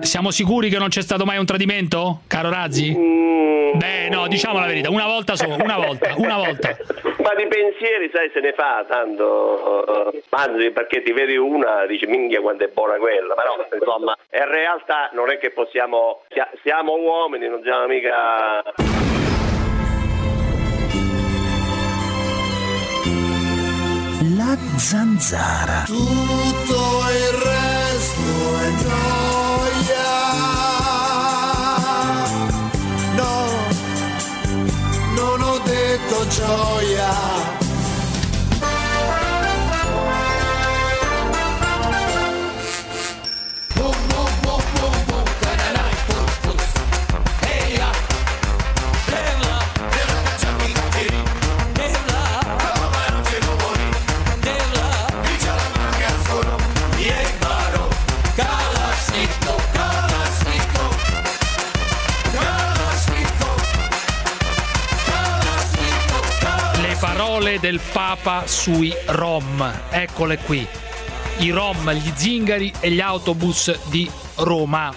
Siamo sicuri che non c'è stato mai un tradimento, caro Razzi? Beh, no, diciamo la verità, una volta solo, una volta. Ma di pensieri, sai, se ne fa tanto, anzi, perché ti vedi una, dici minchia quanto è buona quella, però insomma, in realtà non è che possiamo, siamo uomini, non siamo mica... La zanzara. Tutto il resto è noia. No, non ho detto gioia. Parole del Papa sui Rom, eccole qui. I Rom, gli zingari e gli autobus di Roma.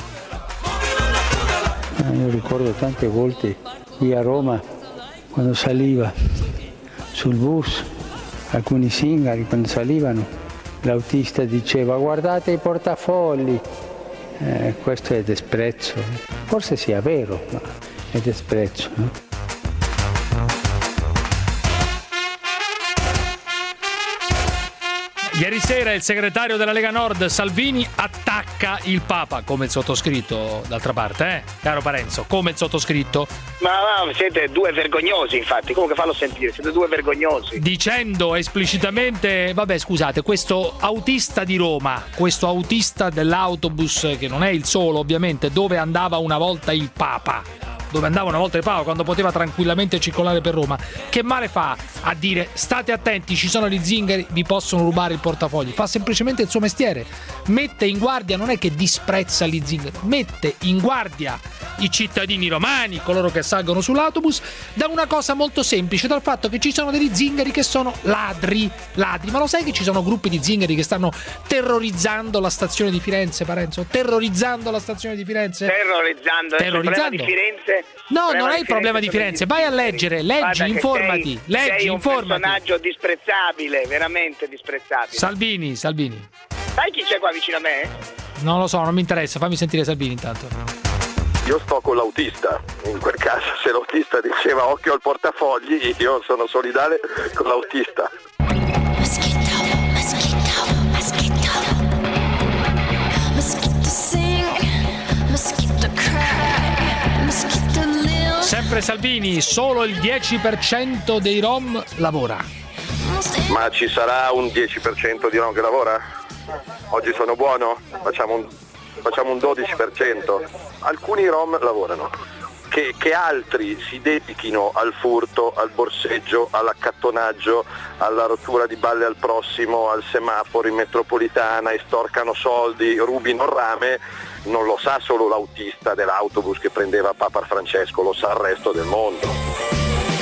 Io ricordo tante volte qui a Roma, quando saliva sul bus, alcuni zingari quando salivano, l'autista diceva guardate i portafogli. Questo è disprezzo. Forse sia vero, ma è disprezzo, no? Ieri sera il segretario della Lega Nord Salvini attacca il Papa, come il sottoscritto, d'altra parte, caro Parenzo, come il sottoscritto. Ma siete due vergognosi, infatti, comunque fallo sentire, siete due vergognosi. Dicendo esplicitamente, vabbè scusate, questo autista di Roma, questo autista dell'autobus, che non è il solo ovviamente, dove andava una volta il Papa, quando poteva tranquillamente circolare per Roma, che male fa a dire state attenti, ci sono gli zingari, vi possono rubare il portafogli? Fa semplicemente il suo mestiere, mette in guardia, non è che disprezza gli zingari, mette in guardia i cittadini romani, coloro che salgono sull'autobus, da una cosa molto semplice, dal fatto che ci sono degli zingari che sono ladri. Ma lo sai che ci sono gruppi di zingari che stanno terrorizzando la stazione di Firenze, Parenzo? Terrorizzando la stazione di Firenze? Terrorizzando. Il problema di Firenze. No, non hai il problema di Firenze, vai a leggere, leggi, informati, sei un personaggio disprezzabile, veramente disprezzabile. Salvini. Sai chi c'è qua vicino a me? Non lo so, non mi interessa, fammi sentire Salvini intanto. Io sto con l'autista, in quel caso se l'autista diceva occhio al portafogli, io sono solidale con l'autista. Sempre Salvini, solo il 10% dei Rom lavora. Ma ci sarà un 10% di Rom che lavora? Oggi sono buono? Facciamo un 12%. Alcuni Rom lavorano. Che altri si dedichino al furto, al borseggio, all'accattonaggio, alla rottura di balle al prossimo, al semaforo in metropolitana, estorcano soldi, rubino il rame, non lo sa solo l'autista dell'autobus che prendeva Papa Francesco, lo sa il resto del mondo.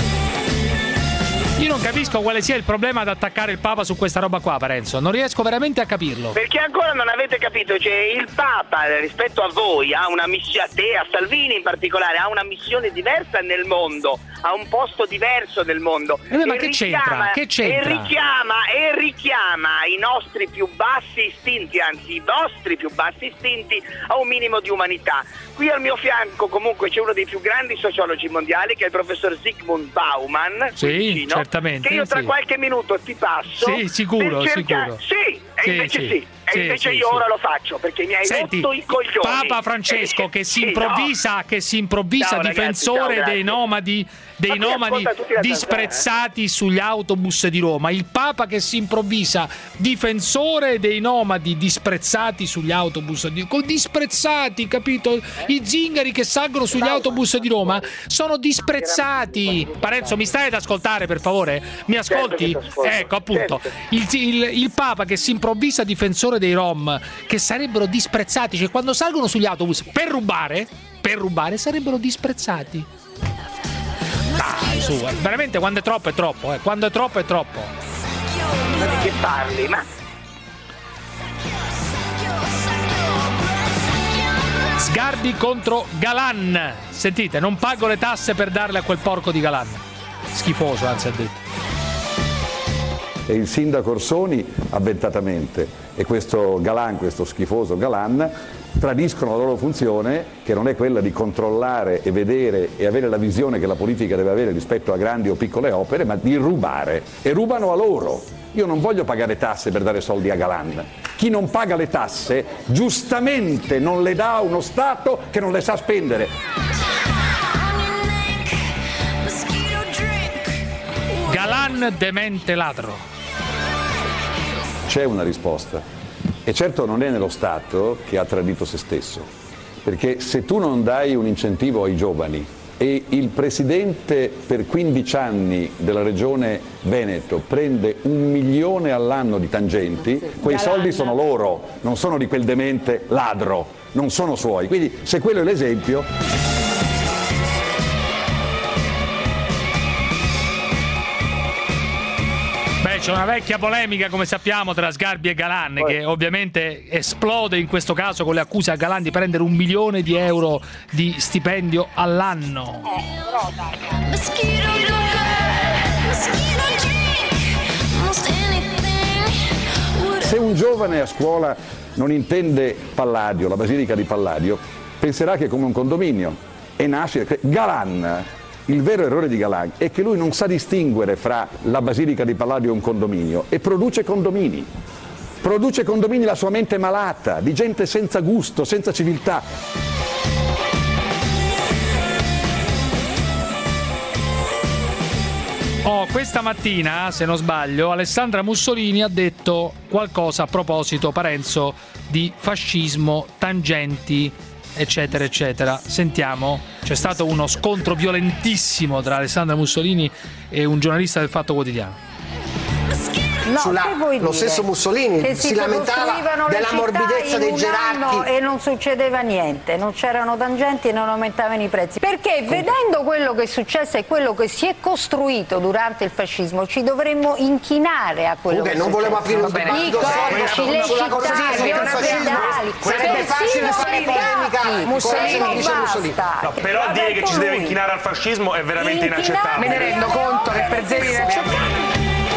Io non capisco quale sia il problema ad attaccare il Papa su questa roba qua, Parenzo. Non riesco veramente a capirlo. Perché ancora non avete capito, cioè il Papa rispetto a voi ha una missione, a te, a Salvini in particolare, ha una missione diversa nel mondo, ha un posto diverso nel mondo. Ma che c'entra? Che c'entra? E richiama i nostri più bassi istinti, anzi i vostri più bassi istinti, a un minimo di umanità. Qui al mio fianco comunque c'è uno dei più grandi sociologi mondiali, che è il professor Zygmunt Bauman. Sì, vicino, certamente. Che io tra qualche minuto ti passo. Sì, sicuro. Sì, e invece sì. E invece io ora lo faccio, perché mi hai rotto i coglioni. Papa Francesco che si improvvisa ciao, difensore ragazzi, dei nomadi disprezzati sugli autobus di Roma. Il Papa che si improvvisa difensore dei nomadi disprezzati sugli autobus disprezzati, capito? I zingari che salgono sugli autobus di Roma sono disprezzati. Parenzo, mi stai ad ascoltare, per favore? Mi ascolti? Ecco, appunto, il Papa che si improvvisa difensore dei Rom, che sarebbero disprezzati, cioè quando salgono sugli autobus per rubare sarebbero disprezzati. Dai, su, veramente quando è troppo è troppo, quando è troppo è troppo. Ma di che parli? Ma Sgarbi contro Galan. Sentite, non pago le tasse per darle a quel porco di Galan. Schifoso, anzi, ha detto. E il sindaco Orsoni avventatamente e questo Galan, questo schifoso Galan, tradiscono la loro funzione, che non è quella di controllare e vedere e avere la visione che la politica deve avere rispetto a grandi o piccole opere, ma di rubare, e rubano a loro. Io non voglio pagare tasse per dare soldi a Galan. Chi non paga le tasse giustamente non le dà a uno Stato che non le sa spendere. Galan demente ladro. C'è una risposta, e certo non è nello Stato che ha tradito se stesso, perché se tu non dai un incentivo ai giovani e il presidente per 15 anni della regione Veneto prende 1 milione all'anno di tangenti, quei soldi sono loro, non sono di quel demente ladro, non sono suoi. Quindi se quello è l'esempio... C'è una vecchia polemica, come sappiamo, tra Sgarbi e Galan, che ovviamente esplode in questo caso con le accuse a Galan di prendere 1 milione di euro di stipendio all'anno. Se un giovane a scuola non intende Palladio, la basilica di Palladio, penserà che è come un condominio e nasce Galan. Il vero errore di Galan è che lui non sa distinguere fra la basilica di Palladio e un condominio e produce condomini. Produce condomini, la sua mente è malata, di gente senza gusto, senza civiltà. Questa mattina, se non sbaglio, Alessandra Mussolini ha detto qualcosa a proposito, Parenzo, di fascismo, tangenti, eccetera eccetera. Sentiamo, c'è stato uno scontro violentissimo tra Alessandra Mussolini e un giornalista del Fatto Quotidiano. No, lo stesso Mussolini che si lamentava della morbidezza dei gerarchi e non succedeva niente, non c'erano tangenti e non aumentavano i prezzi, perché vedendo quello che è successo e quello che si è costruito durante il fascismo ci dovremmo inchinare a quello che è non volevo aprire un dibattito sulla corsia gli ospedali, sarebbe facile fare polemica Mussolini dice Mussolini. No, però dire che ci si deve inchinare al fascismo è veramente inaccettabile. Me ne rendo conto che per Zevi è inaccettabile.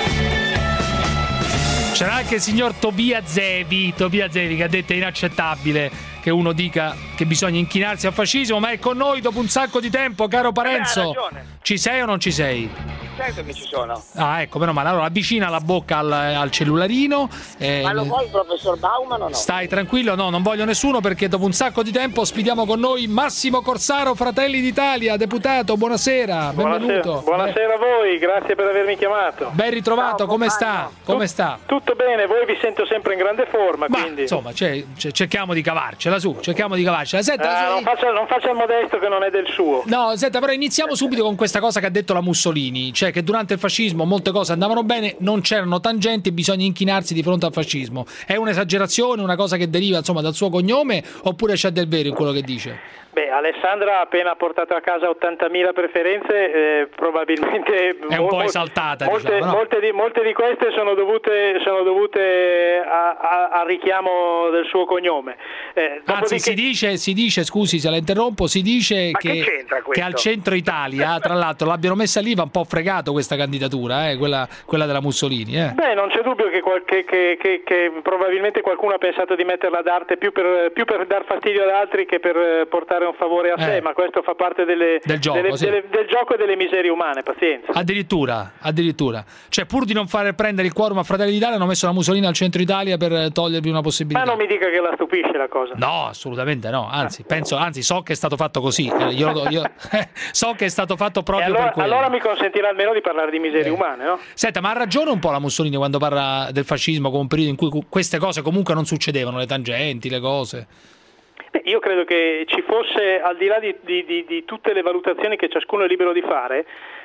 C'era anche il signor Tobia Zevi che ha detto è inaccettabile che uno dica che bisogna inchinarsi al fascismo, ma è con noi dopo un sacco di tempo, caro Parenzo. Ci sei o non ci sei? Certo che ci sono. Ah, ecco, meno male. Allora avvicina la bocca al cellularino. Ma lo vuoi il professor Bauman o no? Stai tranquillo, no, non voglio nessuno, perché dopo un sacco di tempo ospitiamo con noi Massimo Corsaro, Fratelli d'Italia, deputato. Buonasera, benvenuto. Buonasera a voi, grazie per avermi chiamato. Ben ritrovato. Ciao, come sta? Come sta? Tutto bene, voi vi sento sempre in grande forma. Ma quindi insomma, cerchiamo di cavarcela su, cerchiamo di cavarcela. Senta, non faccia il modesto che non è del suo. No, senta, però iniziamo subito con questa cosa che ha detto la Mussolini, cioè che durante il fascismo molte cose andavano bene, non c'erano tangenti, bisogna inchinarsi di fronte al fascismo. È un'esagerazione, una cosa che deriva insomma dal suo cognome, oppure c'è del vero in quello che dice? Beh, Alessandra ha appena portato a casa 80.000 preferenze, probabilmente è un po' esaltata. Molte di queste sono dovute al richiamo del suo cognome. Anzi, si dice, scusi se la interrompo, si dice che al centro Italia, tra l'altro, l'abbiano messa lì, va un po' fregato questa candidatura, quella della Mussolini. Beh, non c'è dubbio che probabilmente qualcuno ha pensato di metterla ad arte più per dar fastidio ad altri che per portare un favore a sé, ma questo fa parte del gioco e delle miserie umane, pazienza. Addirittura, cioè pur di non fare prendere il quorum a Fratelli d'Italia hanno messo la Mussolini al centro Italia per togliervi una possibilità. Ma non mi dica che la stupisce la cosa. No, assolutamente no, anzi so che è stato fatto così, so che è stato fatto proprio per quello. Allora mi consentirà almeno di parlare di miserie umane, no? Senta, ma ha ragione un po' la Mussolini quando parla del fascismo come un periodo in cui queste cose comunque non succedevano, le tangenti, le cose. Io credo che ci fosse, al di là di tutte le valutazioni che ciascuno è libero di fare,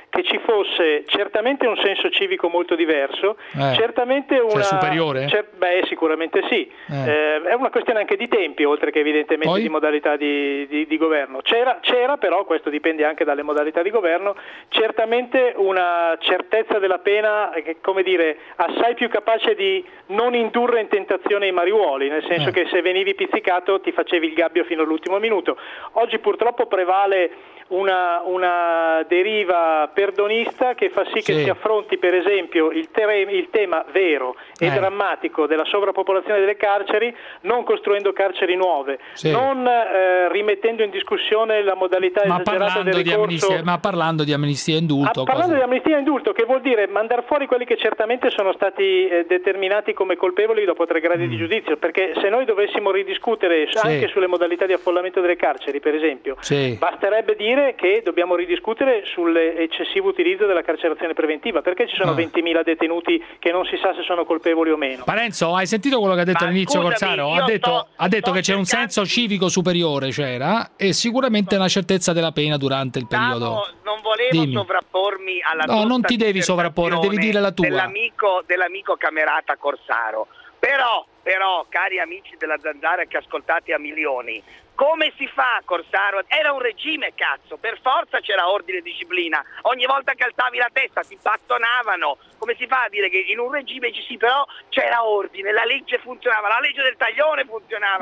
che ci fosse certamente un senso civico molto diverso, certamente una... Cioè superiore? Sicuramente sì. È una questione anche di tempi, oltre che evidentemente Poi? di modalità di governo. C'era però, questo dipende anche dalle modalità di governo, certamente una certezza della pena, come dire, assai più capace di non indurre in tentazione i mariuoli, nel senso che se venivi pizzicato ti facevi il gabbio fino all'ultimo minuto. Oggi purtroppo prevale una deriva perdonista che fa sì che si affronti per esempio il tema vero e drammatico della sovrappopolazione delle carceri, non costruendo carceri nuove, non rimettendo in discussione la modalità esagerata del ricorso, ma parlando di amnistia e indulto. Parlando di amnistia e indulto, che vuol dire mandare fuori quelli che certamente sono stati determinati come colpevoli dopo 3 gradi di giudizio, perché se noi dovessimo ridiscutere anche sulle modalità di affollamento delle carceri, per esempio, basterebbe dire che dobbiamo ridiscutere sull'eccessivo utilizzo della carcerazione preventiva, perché ci sono 20.000 detenuti che non si sa se sono colpevoli o meno. Parenzo, hai sentito quello che ha detto all'inizio Corsaro? Ha detto che c'è un senso civico superiore, e sicuramente una certezza della pena durante il periodo. Non volevo sovrappormi alla No, non ti devi sovrapporre, devi dire la tua. Dell'amico camerata Corsaro. Però, cari amici della Zanzara che ascoltate a milioni, come si fa, Corsaro? Era un regime, cazzo, per forza c'era ordine e disciplina, ogni volta che alzavi la testa ti bastonavano. Come si fa a dire che in un regime però c'era ordine, la legge funzionava, la legge del taglione funzionava?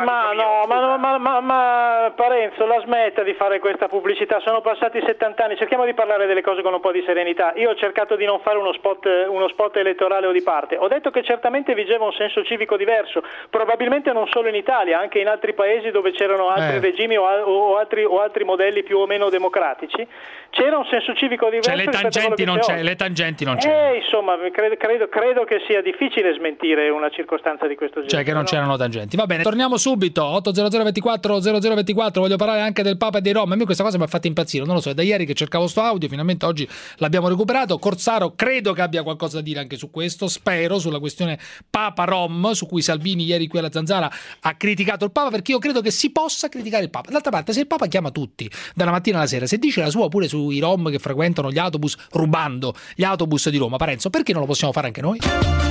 Ma Parenzo, la smetta di fare questa pubblicità, sono passati 70 anni, cerchiamo di parlare delle cose con un po' di serenità. Io ho cercato di non fare uno spot elettorale o di parte, ho detto che certamente vigeva un senso civico diverso, probabilmente non solo in Italia, anche in altri paesi dove c'erano altri regimi o altri modelli più o meno democratici, c'era un senso civico diverso. Le tangenti non c'è. Insomma, credo che sia difficile smentire una circostanza di questo genere. Cioè che non c'erano tangenti. Va bene, torniamo subito. 80024 voglio parlare anche del Papa e dei Rom. A me questa cosa mi ha fatto impazzire, non lo so, è da ieri che cercavo sto audio, finalmente oggi l'abbiamo recuperato. Corsaro credo che abbia qualcosa da dire anche su questo, spero, sulla questione Papa Rom, su cui Salvini ieri qui alla Zanzara ha criticato il Papa, perché io credo che si possa criticare il Papa. D'altra parte, se il Papa chiama tutti dalla mattina alla sera, se dice la sua pure sui Rom che frequentano gli autobus, rubando gli autobus di Roma, Parenzo, perché non lo possiamo fare anche noi?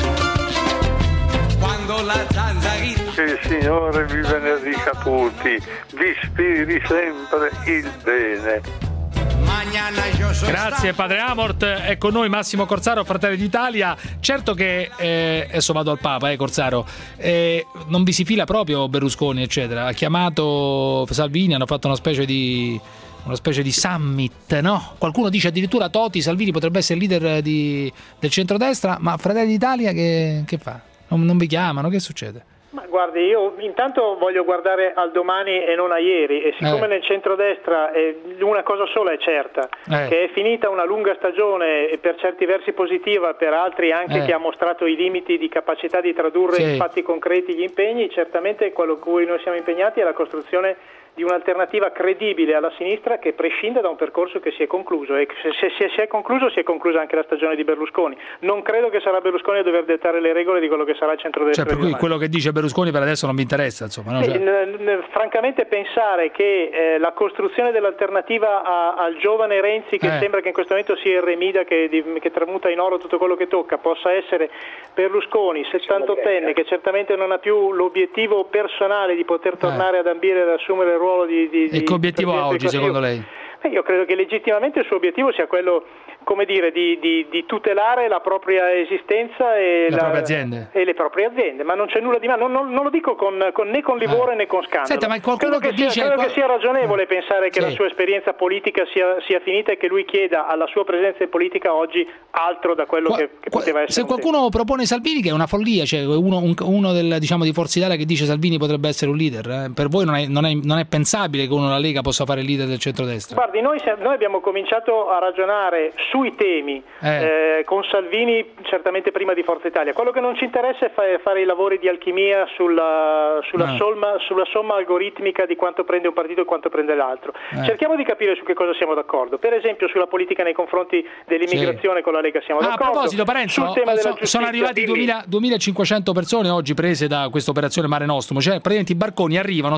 Quando la zanzarina... Che il Signore vi benedica tutti, vi ispiri sempre il bene. Grazie Padre Amort, è con noi Massimo Corsaro, Fratelli d'Italia. Certo che adesso vado al Papa, Corsaro, non vi si fila proprio Berlusconi eccetera, ha chiamato Salvini, hanno fatto una specie di summit, no? Qualcuno dice addirittura Toti, Salvini potrebbe essere il leader del centrodestra, ma Fratelli d'Italia che fa? Non vi chiamano, che succede? Ma guardi, io intanto voglio guardare al domani e non a ieri, e siccome nel centrodestra una cosa sola è certa, che è finita una lunga stagione e per certi versi positiva, per altri anche che ha mostrato i limiti di capacità di tradurre in fatti concreti gli impegni, certamente quello a cui noi siamo impegnati è la costruzione di un'alternativa credibile alla sinistra che prescinda da un percorso che si è concluso, e se si è concluso si è conclusa anche la stagione di Berlusconi. Non credo che sarà Berlusconi a dover dettare le regole di quello che sarà il centrodestra. Cioè, per cui quello che dice Berlusconi per adesso non mi interessa, insomma, no? Francamente pensare che la costruzione dell'alternativa al giovane Renzi, che sembra che in questo momento sia irremida, che tramuta in oro tutto quello che tocca, possa essere Berlusconi, 78enne, che certamente non ha più l'obiettivo personale di poter tornare ad ambire ad assumere il ruolo di e che obiettivo ha oggi secondo lei? Io credo che legittimamente il suo obiettivo sia quello, come dire, di tutelare la propria esistenza e le proprie aziende, ma non c'è nulla di male, non lo dico né con livore né con scandalo. Senta, ma qualcuno credo che sia ragionevole pensare che la sua esperienza politica sia finita e che lui chieda alla sua presenza in politica oggi altro da quello che poteva essere. Se qualcuno propone Salvini, che è una follia, cioè uno di Forza Italia che dice Salvini potrebbe essere un leader, per voi non è pensabile che uno della Lega possa fare il leader del centrodestra? Guardi, noi abbiamo cominciato a ragionare sui temi con Salvini certamente prima di Forza Italia. Quello che non ci interessa è fare i lavori di alchimia sulla somma algoritmica di quanto prende un partito e quanto prende l'altro. Cerchiamo di capire su che cosa siamo d'accordo. Per esempio sulla politica nei confronti dell'immigrazione con la Lega siamo d'accordo. A proposito, Parenzo, sono arrivati 2.500 persone oggi prese da questa operazione Mare Nostrum, cioè praticamente i barconi arrivano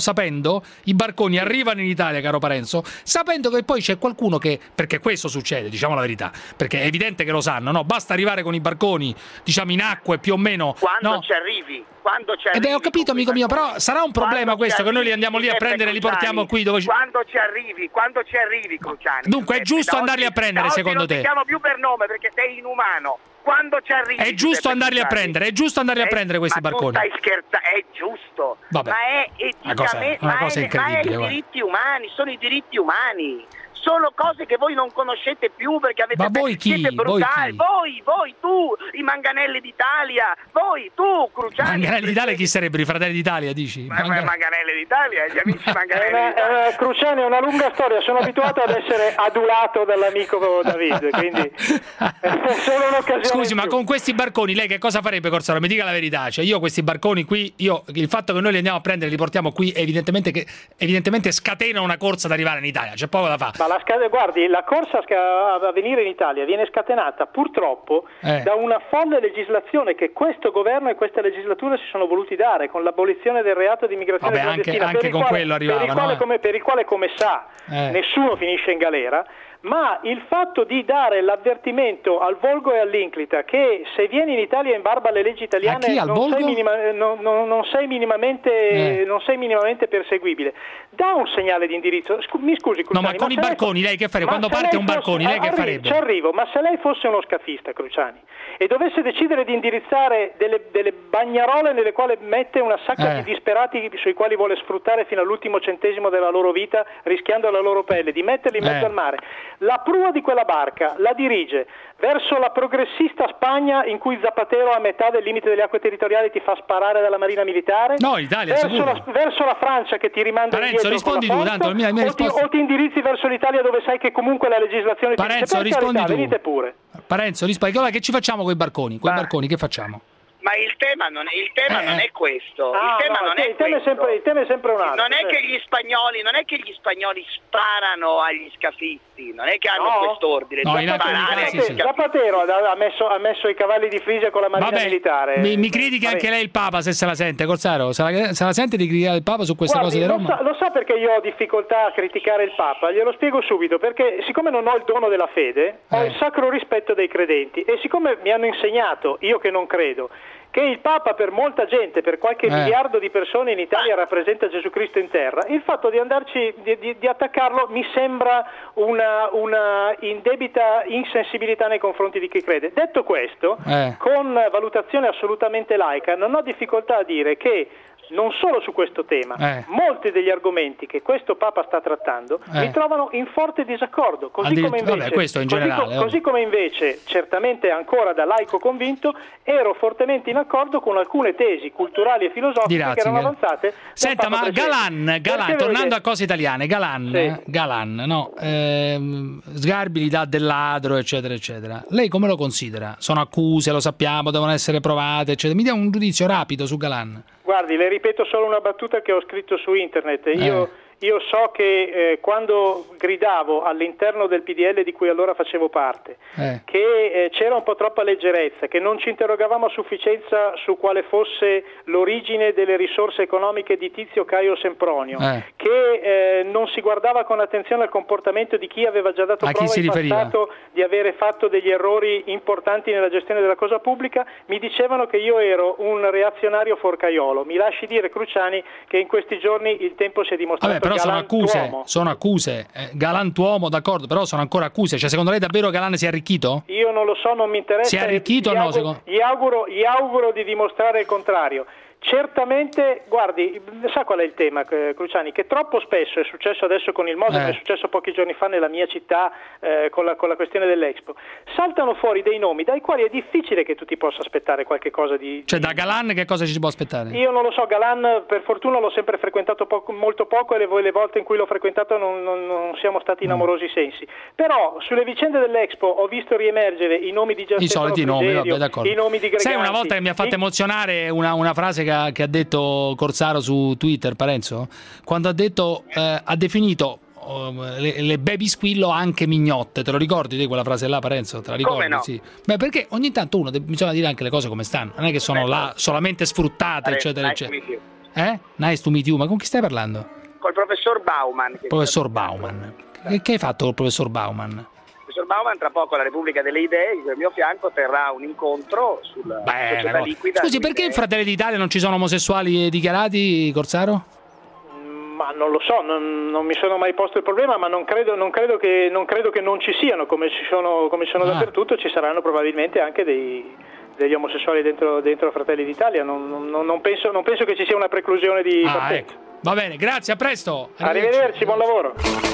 in Italia, caro Parenzo, sapendo che poi c'è qualcuno che, perché questo succede, diciamo la verità, vita, perché è evidente che lo sanno, no? Basta arrivare con i barconi, diciamo, in acque più o meno. Quando ci arrivi. Ho capito, amico mio, però sarà un problema questo, che noi li andiamo lì a prendere e li portiamo qui dove Quando ci arrivi, Cruciani. Dunque è giusto andarli a prendere, secondo te? Non ti chiamo più per nome perché sei inumano. Quando ci arrivi, è giusto andarli a prendere, questi barconi. Tu stai scherzando, è giusto. Vabbè. Ma è eticamente, una cosa incredibile. Ma è i diritti umani, sono i diritti umani. Sono cose che voi non conoscete più perché avete siete brutali. Voi, tu, i Manganelli d'Italia, tu, Cruciani. Manganelli d'Italia chi sarebbero? I Fratelli d'Italia, dici? Manganelli d'Italia, gli amici Manganelli d'Italia. Cruciani, è una lunga storia, sono abituato ad essere adulato dall'amico David, quindi è solo un'occasione. Scusi, ma con questi barconi lei che cosa farebbe, Corsaro? Mi dica la verità, cioè io questi barconi qui, il fatto che noi li andiamo a prendere e li portiamo qui evidentemente scatena una corsa ad arrivare in Italia, c'è poco da fare. Guardi, la corsa a venire in Italia viene scatenata purtroppo da una folle legislazione che questo governo e questa legislatura si sono voluti dare con l'abolizione del reato di immigrazione clandestina, anche con quello arrivava, per il quale, come sa, nessuno finisce in galera. Ma il fatto di dare l'avvertimento al volgo e all'inclita che se vieni in Italia in barba alle leggi italiane non sei minimamente perseguibile, dà un segnale di indirizzo. Mi scusi, Cruciani, no, ma con i barconi lei che farebbe? Quando parte un barcone lei che farebbe? Ci arrivo, ma se lei fosse uno scafista, Cruciani, e dovesse decidere di indirizzare delle bagnarole nelle quali mette una sacca di disperati sui quali vuole sfruttare fino all'ultimo centesimo della loro vita, rischiando la loro pelle, di metterli in mezzo al mare, la prua di quella barca la dirige verso la progressista Spagna in cui Zapatero a metà del limite delle acque territoriali ti fa sparare dalla Marina Militare, no, Italia, verso la Francia che ti rimanda Parenzo, indietro rispondi tu, tanto o ti indirizzi verso l'Italia dove sai che comunque la legislazione Parenzo, rispondi tu. Venite pure. Parenzo, rispondi. Allora, che ci facciamo con i barconi? Quei barconi che facciamo? Ma il tema non è questo. Il tema è sempre un altro. Non è che gli spagnoli sparano agli scafisti, non è che hanno quest'ordine. Zapatero ha messo i cavalli di Frisia con la Marina Militare. Mi critichi anche lei il Papa, se se la sente, Corsaro? Se la sente di criticare il Papa su queste cose di Roma? Lo sa perché io ho difficoltà a criticare il Papa? Glielo spiego subito, perché siccome non ho il dono della fede, ho il sacro rispetto dei credenti, e siccome mi hanno insegnato, io che non credo, che il Papa per molta gente, per qualche miliardo di persone in Italia rappresenta Gesù Cristo in terra, il fatto di andarci, di attaccarlo mi sembra una indebita insensibilità nei confronti di chi crede. Detto questo, con valutazione assolutamente laica, non ho difficoltà a dire che non solo su questo tema, molti degli argomenti che questo Papa sta trattando mi trovano in forte disaccordo, così come invece certamente ancora da laico convinto ero fortemente in accordo con alcune tesi culturali e filosofiche che erano avanzate. Senta, ma Galan, tornando a cose italiane, Galan, no, Sgarbi gli dà del ladro, eccetera eccetera. Lei come lo considera? Sono accuse, lo sappiamo, devono essere provate, eccetera. Mi dia un giudizio rapido su Galan. Guardi, le ripeto solo una battuta che ho scritto su internet. Io so che quando gridavo all'interno del PDL di cui allora facevo parte che c'era un po' troppa leggerezza, che non ci interrogavamo a sufficienza su quale fosse l'origine delle risorse economiche di Tizio Caio Sempronio, che non si guardava con attenzione al comportamento di chi aveva già dato prova in passato di avere fatto degli errori importanti nella gestione della cosa pubblica, mi dicevano che io ero un reazionario forcaiolo. Mi lasci dire, Cruciani, che in questi giorni il tempo si è dimostrato però sono accuse. Galantuomo, d'accordo, però sono ancora accuse. Cioè, secondo lei davvero Galan si è arricchito? Io non lo so, non mi interessa. Si è arricchito o no? Gli auguro di dimostrare il contrario. Certamente, guardi, sa qual è il tema, Cruciani? Che troppo spesso, è successo adesso con il Modena, è successo pochi giorni fa nella mia città con la questione dell'Expo, saltano fuori dei nomi dai quali è difficile che tu ti possa aspettare qualche cosa di... Cioè da Galan che cosa ci si può aspettare? Io non lo so, Galan per fortuna l'ho sempre frequentato molto poco e le volte in cui l'ho frequentato non siamo stati in amorosi sensi, però sulle vicende dell'Expo ho visto riemergere i nomi di Gian Stefano Frigerio, i nomi di Greganti. Sai, una volta che mi ha fatto emozionare una frase che ha detto Corsaro su Twitter, Parenzo, quando ha definito le baby squillo anche mignotte. Te lo ricordi di quella frase là, Parenzo? Te la ricordi? Come no? Sì. Beh, perché ogni tanto bisogna dire anche le cose come stanno, non è che sono là solamente sfruttate, eccetera eccetera. Nice to meet you. Ma con chi stai parlando? Col professor Bauman. Professor Bauman. Che hai fatto col professor Bauman? Il professor Bauman tra poco alla Repubblica delle Idee, al mio fianco terrà un incontro sulla società liquida. Scusi, perché in Fratelli d'Italia non ci sono omosessuali dichiarati, Corsaro? Ma non lo so, non mi sono mai posto il problema, ma non credo che non ci siano, come ci sono dappertutto. Ci saranno probabilmente anche degli omosessuali dentro Fratelli d'Italia. Non penso che ci sia una preclusione di partenza. Ecco. Va bene, grazie, a presto. Arrivederci, buon lavoro.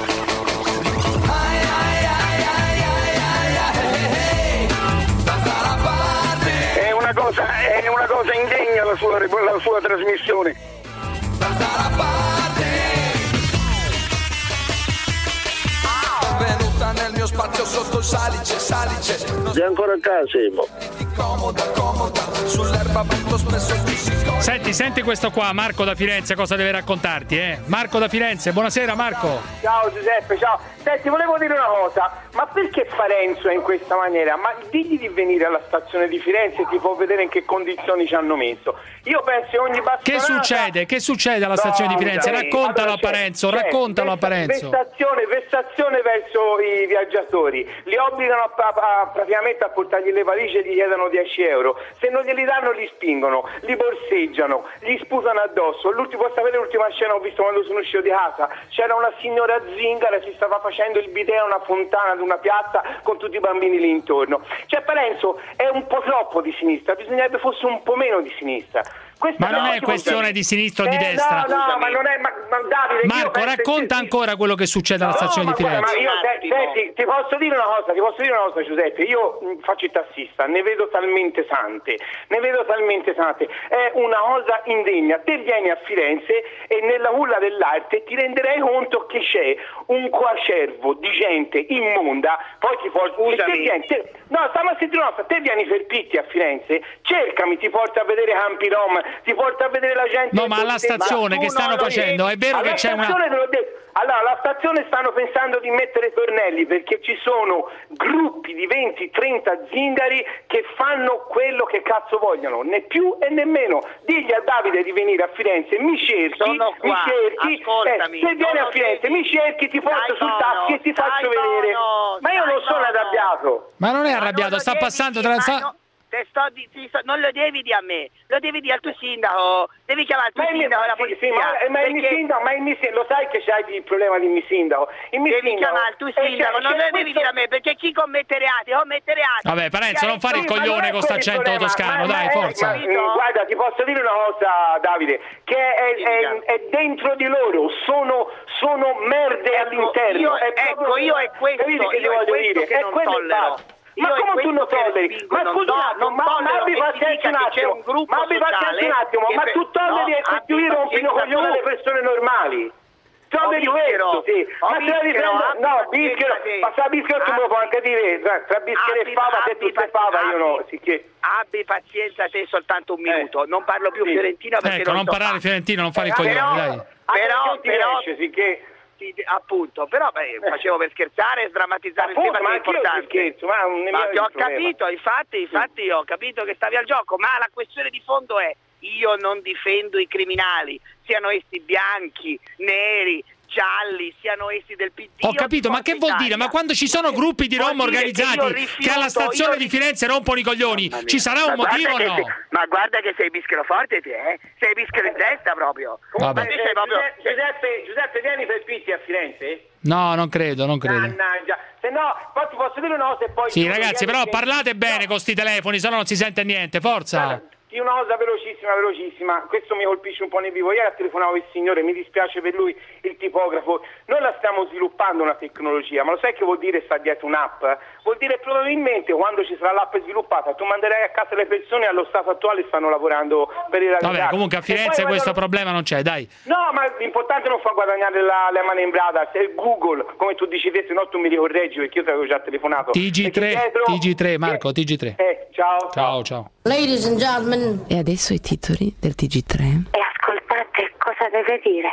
È una cosa indegna la sua trasmissione. Benvenuta nel mio spazio sotto il salice. Sei ancora a casa, Simo? Comoda, sull'erba molto spesso ti si coglie. Senti questo qua, Marco da Firenze, cosa deve raccontarti, Marco da Firenze, buonasera Marco. Ciao Giuseppe, ciao. Senti, volevo dire una cosa, ma perché Parenzo è in questa maniera? Ma digli di venire alla stazione di Firenze, ti può vedere in che condizioni ci hanno messo. Io penso che ogni bastonata... Che succede alla stazione di Firenze? Raccontalo a Parenzo, raccontalo a Parenzo. Vessazione verso i viaggiatori, li obbligano praticamente a portargli le valigie e gli chiedono 10 euro. Se non glieli danno li spingono, li borseggiano, gli sputano addosso. Puoi sapere l'ultima scena ho visto quando sono uscito di casa? C'era una signora zingara, si stava facendo il bidet a una fontana di una piazza con tutti i bambini lì intorno. Cioè Parenzo è un po' troppo di sinistra, bisognerebbe fosse un po' meno di sinistra. Ma non è questione di sinistra o di destra. No, ma non è. Davide, Marco, racconta ancora quello che succede alla stazione di Firenze. Ma io, senti, ti posso dire una cosa, Giuseppe. Io faccio il tassista, ne vedo talmente tante. È una cosa indegna. Te vieni a Firenze e nella culla dell'arte ti renderai conto che c'è un coacervo di gente immonda. Poi ti porto. Te vieni per Pitti a Firenze, cercami, ti porto a vedere Campi Rom, ti porta a vedere la gente. No, ma alla stazione che stanno facendo, è vero che c'è una... Allora, alla stazione stanno pensando di mettere tornelli perché ci sono gruppi di 20-30 zingari che fanno quello che cazzo vogliono, né più e né meno. Digli a Davide di venire a Firenze, mi cerchi, ascoltami, se vieni a Firenze mi cerchi, ti porto sul taxi e ti faccio vedere. Ma io non sono arrabbiato. Ma non è arrabbiato, sta passando tra... non lo devi dire a me, lo devi dire al tuo sindaco, devi chiamare il tuo sindaco alla polizia. Ma il mio sindaco, lo sai che c'hai il problema di mio sindaco? Devi chiamare il tuo sindaco, non lo devi dire a me, perché chi commette reati. Vabbè, Parenzo, non fare il coglione con sta accento toscano, dai, forza. Guarda, ti posso dire una cosa, Davide, che è dentro di loro, sono merde all'interno. Io è questo che non tollero. Ma come tu lo tolleri? Ma scusa, abbi pazienza un attimo, ma tu tolleri e questi rompino coglione alle persone normali. Tolleri questo, sì. Ma se la difendo, no, Bischero, ma sa Bischero tu me lo puoi anche dire, tra Bischero e Fava, se tu sei Fava, io no, sì che... Abbi pazienza te soltanto un minuto, non parlo più fiorentino perché non parlare fiorentino, non fare il coglione, dai. Però, sì che... Appunto, però facevo per scherzare e sdrammatizzare il tema che è importante. Ma ti ho capito, infatti ho capito che stavi al gioco, ma la questione di fondo è: io non difendo i criminali, siano essi bianchi, neri, gialli, siano essi del PD. Ho capito, ma che vuol dire? Ma quando ci sono gruppi di rom organizzati che alla stazione di Firenze rompono i coglioni, ci sarà un motivo o no? Ma guarda che sei bischero forte te, sei bischero in testa proprio. Giuseppe, vieni per Pitti a Firenze? No, non credo. Mannaggia. Se no, poi ti posso dire una cosa e poi... Sì, ragazzi, però parlate bene con sti telefoni, se no non si sente niente, forza. Una cosa velocissima, questo mi colpisce un po' nel vivo. Ieri telefonavo il signore, mi dispiace per lui, il tipografo. Noi la stiamo sviluppando una tecnologia, ma lo sai che vuol dire sta dietro un'app? Vuol dire probabilmente quando ci sarà l'app sviluppata tu manderai a casa le persone, allo stato attuale stanno lavorando per il realizzare. Vabbè, comunque a Firenze questo problema non c'è, dai. No, ma l'importante non fa guadagnare le mani in brada, se Google, come tu dici te, se no tu mi ricorreggi perché io ti avevo già telefonato. TG3, Marco, TG3. Ciao. Ladies and gentlemen. E adesso i titoli del TG3. E ascoltate cosa deve dire.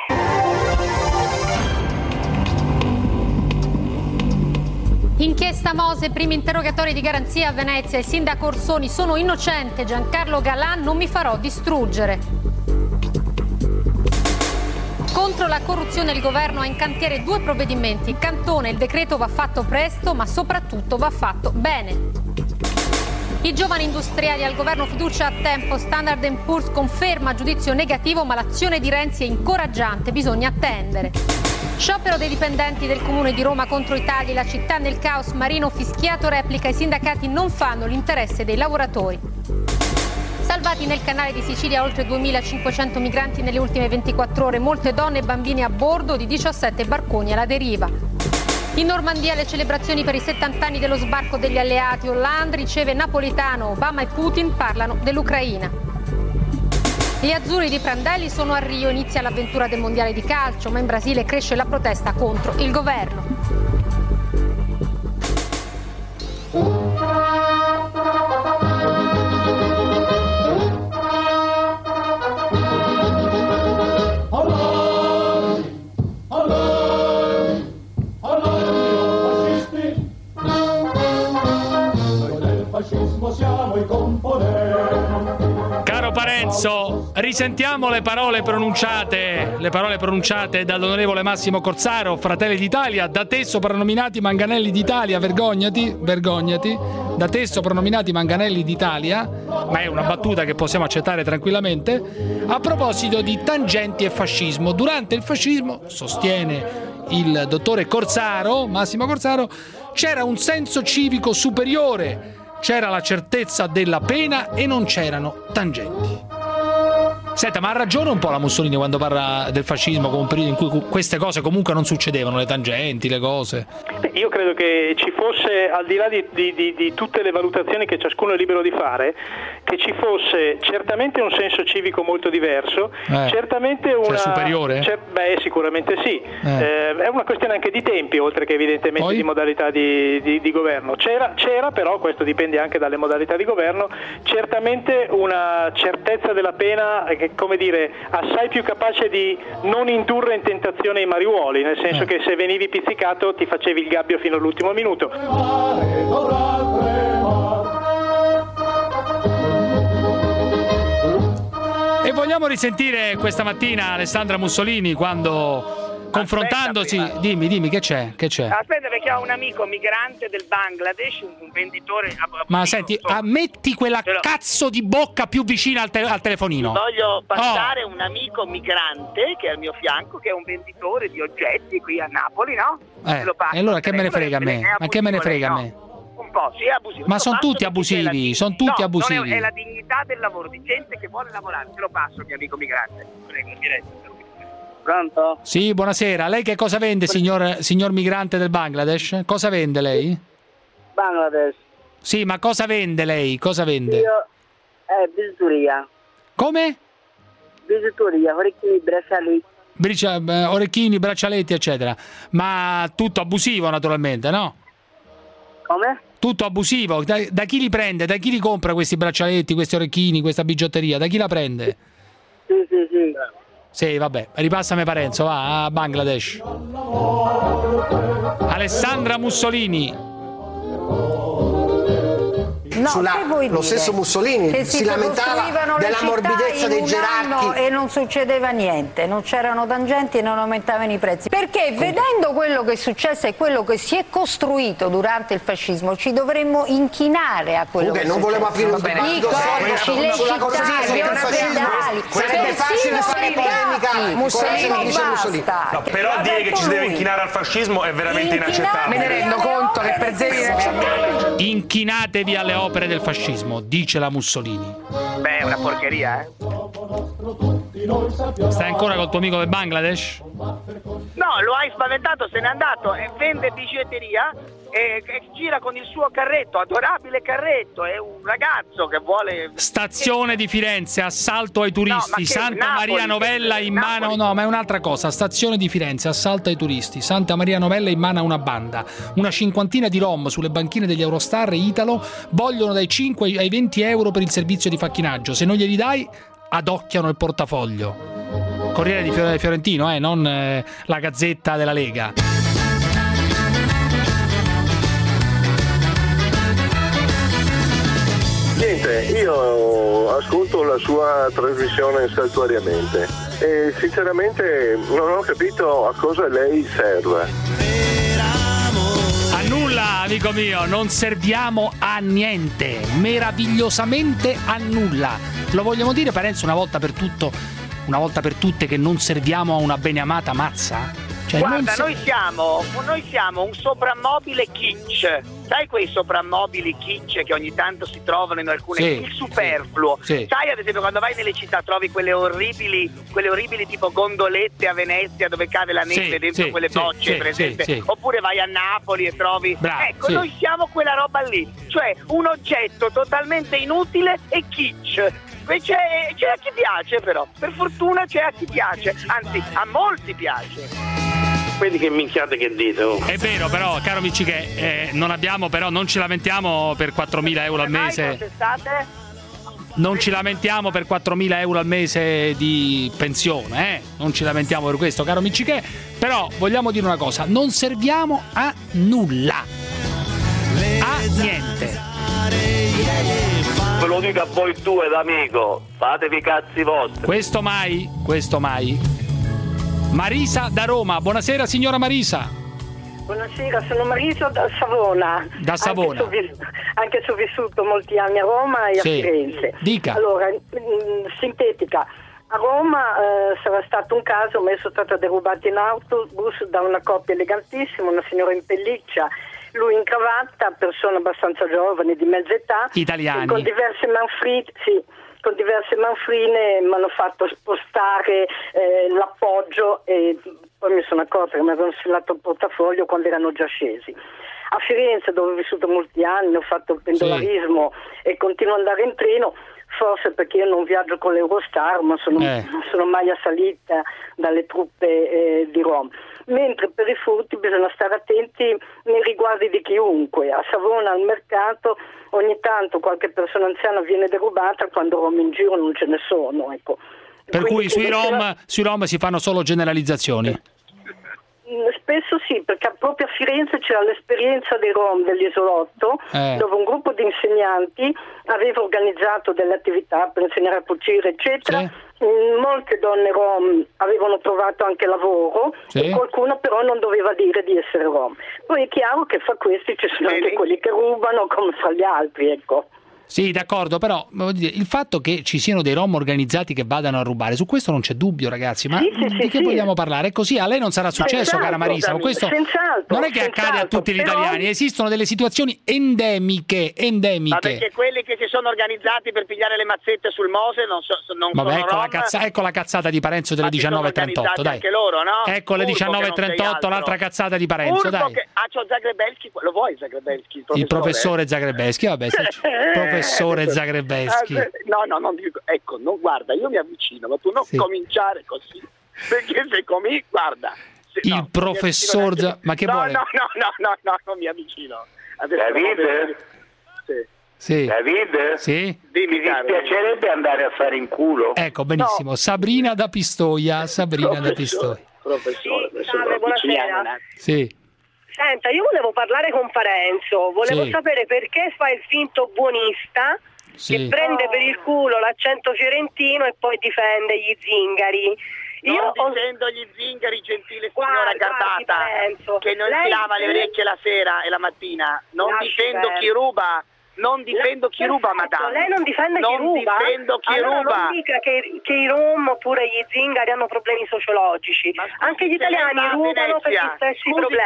Inchiesta Mose, primi interrogatori di garanzia a Venezia. Il sindaco Orsoni: sono innocente, Giancarlo Galan, non mi farò distruggere. Conte Contro la corruzione il governo ha in cantiere 2 provvedimenti. Cantone, il decreto va fatto presto, ma soprattutto va fatto bene. I giovani industriali al governo fiducia a tempo. Standard & Poor's conferma giudizio negativo, ma l'azione di Renzi è incoraggiante, bisogna attendere. Sciopero dei dipendenti del comune di Roma contro i tagli, la città nel caos, Marino fischiato replica, i sindacati non fanno l'interesse dei lavoratori. Salvati nel canale di Sicilia oltre 2.500 migranti nelle ultime 24 ore, molte donne e bambini a bordo di 17 barconi alla deriva. In Normandia le celebrazioni per i 70 anni dello sbarco degli alleati. Hollande riceve Napolitano, Obama e Putin parlano dell'Ucraina. Gli azzurri di Prandelli sono a Rio, inizia l'avventura del mondiale di calcio, ma in Brasile cresce la protesta contro il governo. Caro Parenzo, risentiamo le parole pronunciate dall'onorevole Massimo Corsaro, Fratelli d'Italia. Da te soprannominati Manganelli d'Italia, vergognati, da te soprannominati Manganelli d'Italia, ma è una battuta che possiamo accettare tranquillamente, a proposito di tangenti e fascismo. Durante il fascismo, sostiene il dottore Corsaro, Massimo Corsaro, c'era un senso civico superiore, c'era la certezza della pena e non c'erano tangenti. Senta, ma ha ragione un po' la Mussolini quando parla del fascismo come un periodo in cui queste cose comunque non succedevano, le tangenti, le cose? Io credo che ci fosse, al di là di tutte le valutazioni che ciascuno è libero di fare, che ci fosse certamente un senso civico molto diverso, certamente una... Cioè superiore? Sicuramente sì. È una questione anche di tempi, oltre che evidentemente Poi? di modalità di governo. C'era però, questo dipende anche dalle modalità di governo, certamente una certezza della pena che, come dire, assai più capace di non indurre in tentazione i mariuoli, nel senso che se venivi pizzicato ti facevi il gabbio fino all'ultimo minuto. E vogliamo risentire questa mattina Alessandra Mussolini quando, confrontandosi, dimmi che c'è? Aspetta, perché ho un amico migrante del Bangladesh, un venditore. Ma senti, metti quella cazzo di bocca più vicina al telefonino. Voglio passare un amico migrante che è al mio fianco, che è un venditore di oggetti qui a Napoli, no? E allora che me ne frega a me? Ma che me ne frega a me? Un po', sì, è abusivo. Ma sono tutti abusivi, abusivi. Non è la dignità del lavoro, di gente che vuole lavorare. Te lo passo, mio amico migrante. Prego, diretto. Pronto? Sì, buonasera. Lei che cosa vende, signor migrante del Bangladesh? Cosa vende lei? Bangladesh. Sì, ma cosa vende lei? Cosa vende? Io bigiotteria. Come? Bigiotteria, orecchini, braccialetti. Orecchini, braccialetti, eccetera. Ma tutto abusivo, naturalmente, no? Come? Tutto abusivo. Da chi li prende? Da chi li compra questi braccialetti, questi orecchini, questa bigiotteria? Da chi la prende? Sì. Sì, vabbè, ripassami Parenzo, va, a Bangladesh. Alessandra Mussolini. Lo stesso Mussolini che si lamentava della morbidezza dei gerarchi e non succedeva niente, non c'erano tangenti e non aumentavano i prezzi, perché vedendo quello che è successo e quello che si è costruito durante il fascismo ci dovremmo inchinare a quello che non volevo aprire un i codici, le città, gli ospedali, sarebbe facile fare polemica. Mussolini. No, però dire che ci si deve inchinare al fascismo è veramente inaccettabile. Me ne rendo conto che per te è inaccettabile. Inchinatevi alle opere del fascismo, dice la Mussolini. Beh, è una porcheria, Stai ancora col tuo amico del Bangladesh? No, lo hai spaventato, se n'è andato e vende bigiotteria e gira con il suo carretto, adorabile carretto, è un ragazzo che vuole... Stazione di Firenze, assalto ai turisti, Santa Maria Novella in mano... No, ma è un'altra cosa, stazione di Firenze, assalto ai turisti, Santa Maria Novella in mano a una banda, una cinquantina di rom sulle banchine degli Eurostar e Italo vogliono dai 5 ai 20 euro per il servizio di facchinaggio, se non glieli dai adocchiano il portafoglio. Corriere di Fiorentino, non la Gazzetta della Lega. Niente, io ascolto la sua trasmissione saltuariamente e sinceramente non ho capito a cosa lei serve. A nulla, amico mio, non serviamo a niente, meravigliosamente a nulla. Lo vogliamo dire, Parenzo, una volta per tutte, che non serviamo a una beneamata mazza? Cioè, guarda, noi siamo un soprammobile kitsch. Sai quei soprammobili kitsch che ogni tanto si trovano in alcune, il superfluo. Sì. Sai, ad esempio, quando vai nelle città trovi quelle orribili tipo gondolette a Venezia dove cade la neve dentro quelle bocce, presente? Oppure vai a Napoli e trovi noi siamo quella roba lì, cioè un oggetto totalmente inutile e kitsch. C'è a chi piace, però, per fortuna c'è a chi piace, anzi a molti piace. Vedi che minchiate che dite. È vero, però, caro Miccichè, non ci lamentiamo per 4.000 euro al mese. Non ci lamentiamo per 4.000 euro al mese di pensione, non ci lamentiamo per questo, caro Miccichè. Però vogliamo dire una cosa: non serviamo a nulla, a niente. Ve lo dico a voi due d'amico, fatevi i cazzi vostri. Questo mai. Marisa da Roma, buonasera signora Marisa. Buonasera, sono Marisa da Savona. Da Savona. Anche se ho vissuto molti anni a Roma e a Firenze. Dica. Allora, sintetica. A Roma sarà stato un caso, ma io sono stata derubata in autobus da una coppia elegantissima, una signora in pelliccia, lui in cravatta, persona abbastanza giovane, di mezza età. Italiani. Con diverse manfrine mi hanno fatto spostare l'appoggio e poi mi sono accorta che mi avevano sfilato il portafoglio quando erano già scesi. A Firenze, dove ho vissuto molti anni, ho fatto il pendolarismo e continuo ad andare in treno, forse perché io non viaggio con l'Eurostar, ma non sono mai assalita dalle truppe di Roma. Mentre per i furti bisogna stare attenti nei riguardi di chiunque. A Savona, al mercato, ogni tanto qualche persona anziana viene derubata, quando Rom in giro non ce ne sono, ecco. Per cui sui Rom si fanno solo generalizzazioni? Spesso sì, perché proprio a Firenze c'era l'esperienza dei Rom dell'isolotto, dove un gruppo di insegnanti aveva organizzato delle attività per insegnare a cucire, eccetera. Molte donne Rom avevano trovato anche lavoro e qualcuno però non doveva dire di essere Rom. Poi è chiaro che fra questi ci sono anche quelli che rubano, come fra gli altri, ecco. Sì, d'accordo, però il fatto che ci siano dei Rom organizzati che vadano a rubare, su questo non c'è dubbio, ragazzi, ma di che vogliamo parlare? È così, a lei non sarà successo, cara Marisa, ma questo non è che accade a tutti gli italiani, esistono delle situazioni endemiche. Ma perché quelli che si sono organizzati per pigliare le mazzette sul Mose non sono ecco la cazzata di Parenzo delle 19.38, dai. Anche loro, no? Ecco le 19.38, l'altra cazzata di Parenzo, dai. C'ho Zagrebelsky, lo vuoi Zagrebelsky? Il professore Zagrebelsky, vabbè, professore Zagrebelsky. No, non dico, ecco, guarda, io mi avvicino, ma tu non cominciare così, perché se guarda. Il professor ma che vuole? No, non mi avvicino. David? Sì. David? Sì? Dimmi, mi piacerebbe andare a fare in culo. Ecco, benissimo. No. Sabrina da Pistoia. Professore, salve, buonasera. Sì. Senta, io volevo parlare con Parenzo, volevo sapere perché fa il finto buonista che prende per il culo l'accento fiorentino e poi difende gli zingari. Io difendo gli zingari, gentile signora Gardata, che non si lava le orecchie la sera e la mattina. Non difendo chi ruba. Non difendo chi ruba, madame. Lei non difende chi ruba? Non difendo chi ruba. Non dica che i Rom oppure gli zingari hanno problemi sociologici. Anche gli italiani rubano per gli stessi problemi.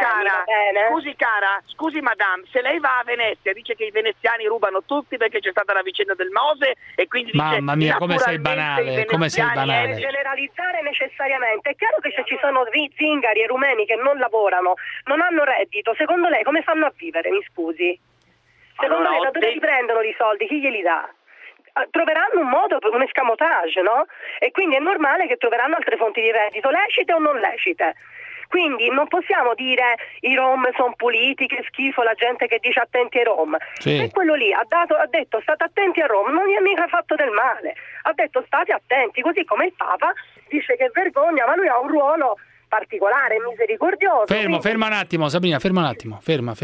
Scusi madame, se lei va a Venezia e dice che i veneziani rubano tutti perché c'è stata la vicenda del Mose e quindi dice mamma mia, come sei banale, come sei banale. Generalizzare necessariamente. È chiaro che se ci sono zingari e rumeni che non lavorano, non hanno reddito, secondo lei come fanno a vivere, mi scusi? Secondo lei da dove li prendono i soldi? Chi glieli dà? Troveranno un modo, un escamotage, no? E quindi è normale che troveranno altre fonti di reddito, lecite o non lecite. Quindi non possiamo dire i Rom sono puliti, che schifo la gente che dice attenti ai Rom. E quello lì ha detto state attenti ai Rom, non gli ha mica fatto del male. Ha detto state attenti, così come il Papa dice che vergogna, ma lui ha un ruolo particolare, misericordioso. Ferma un attimo, Sabrina, ferma un attimo, ferma.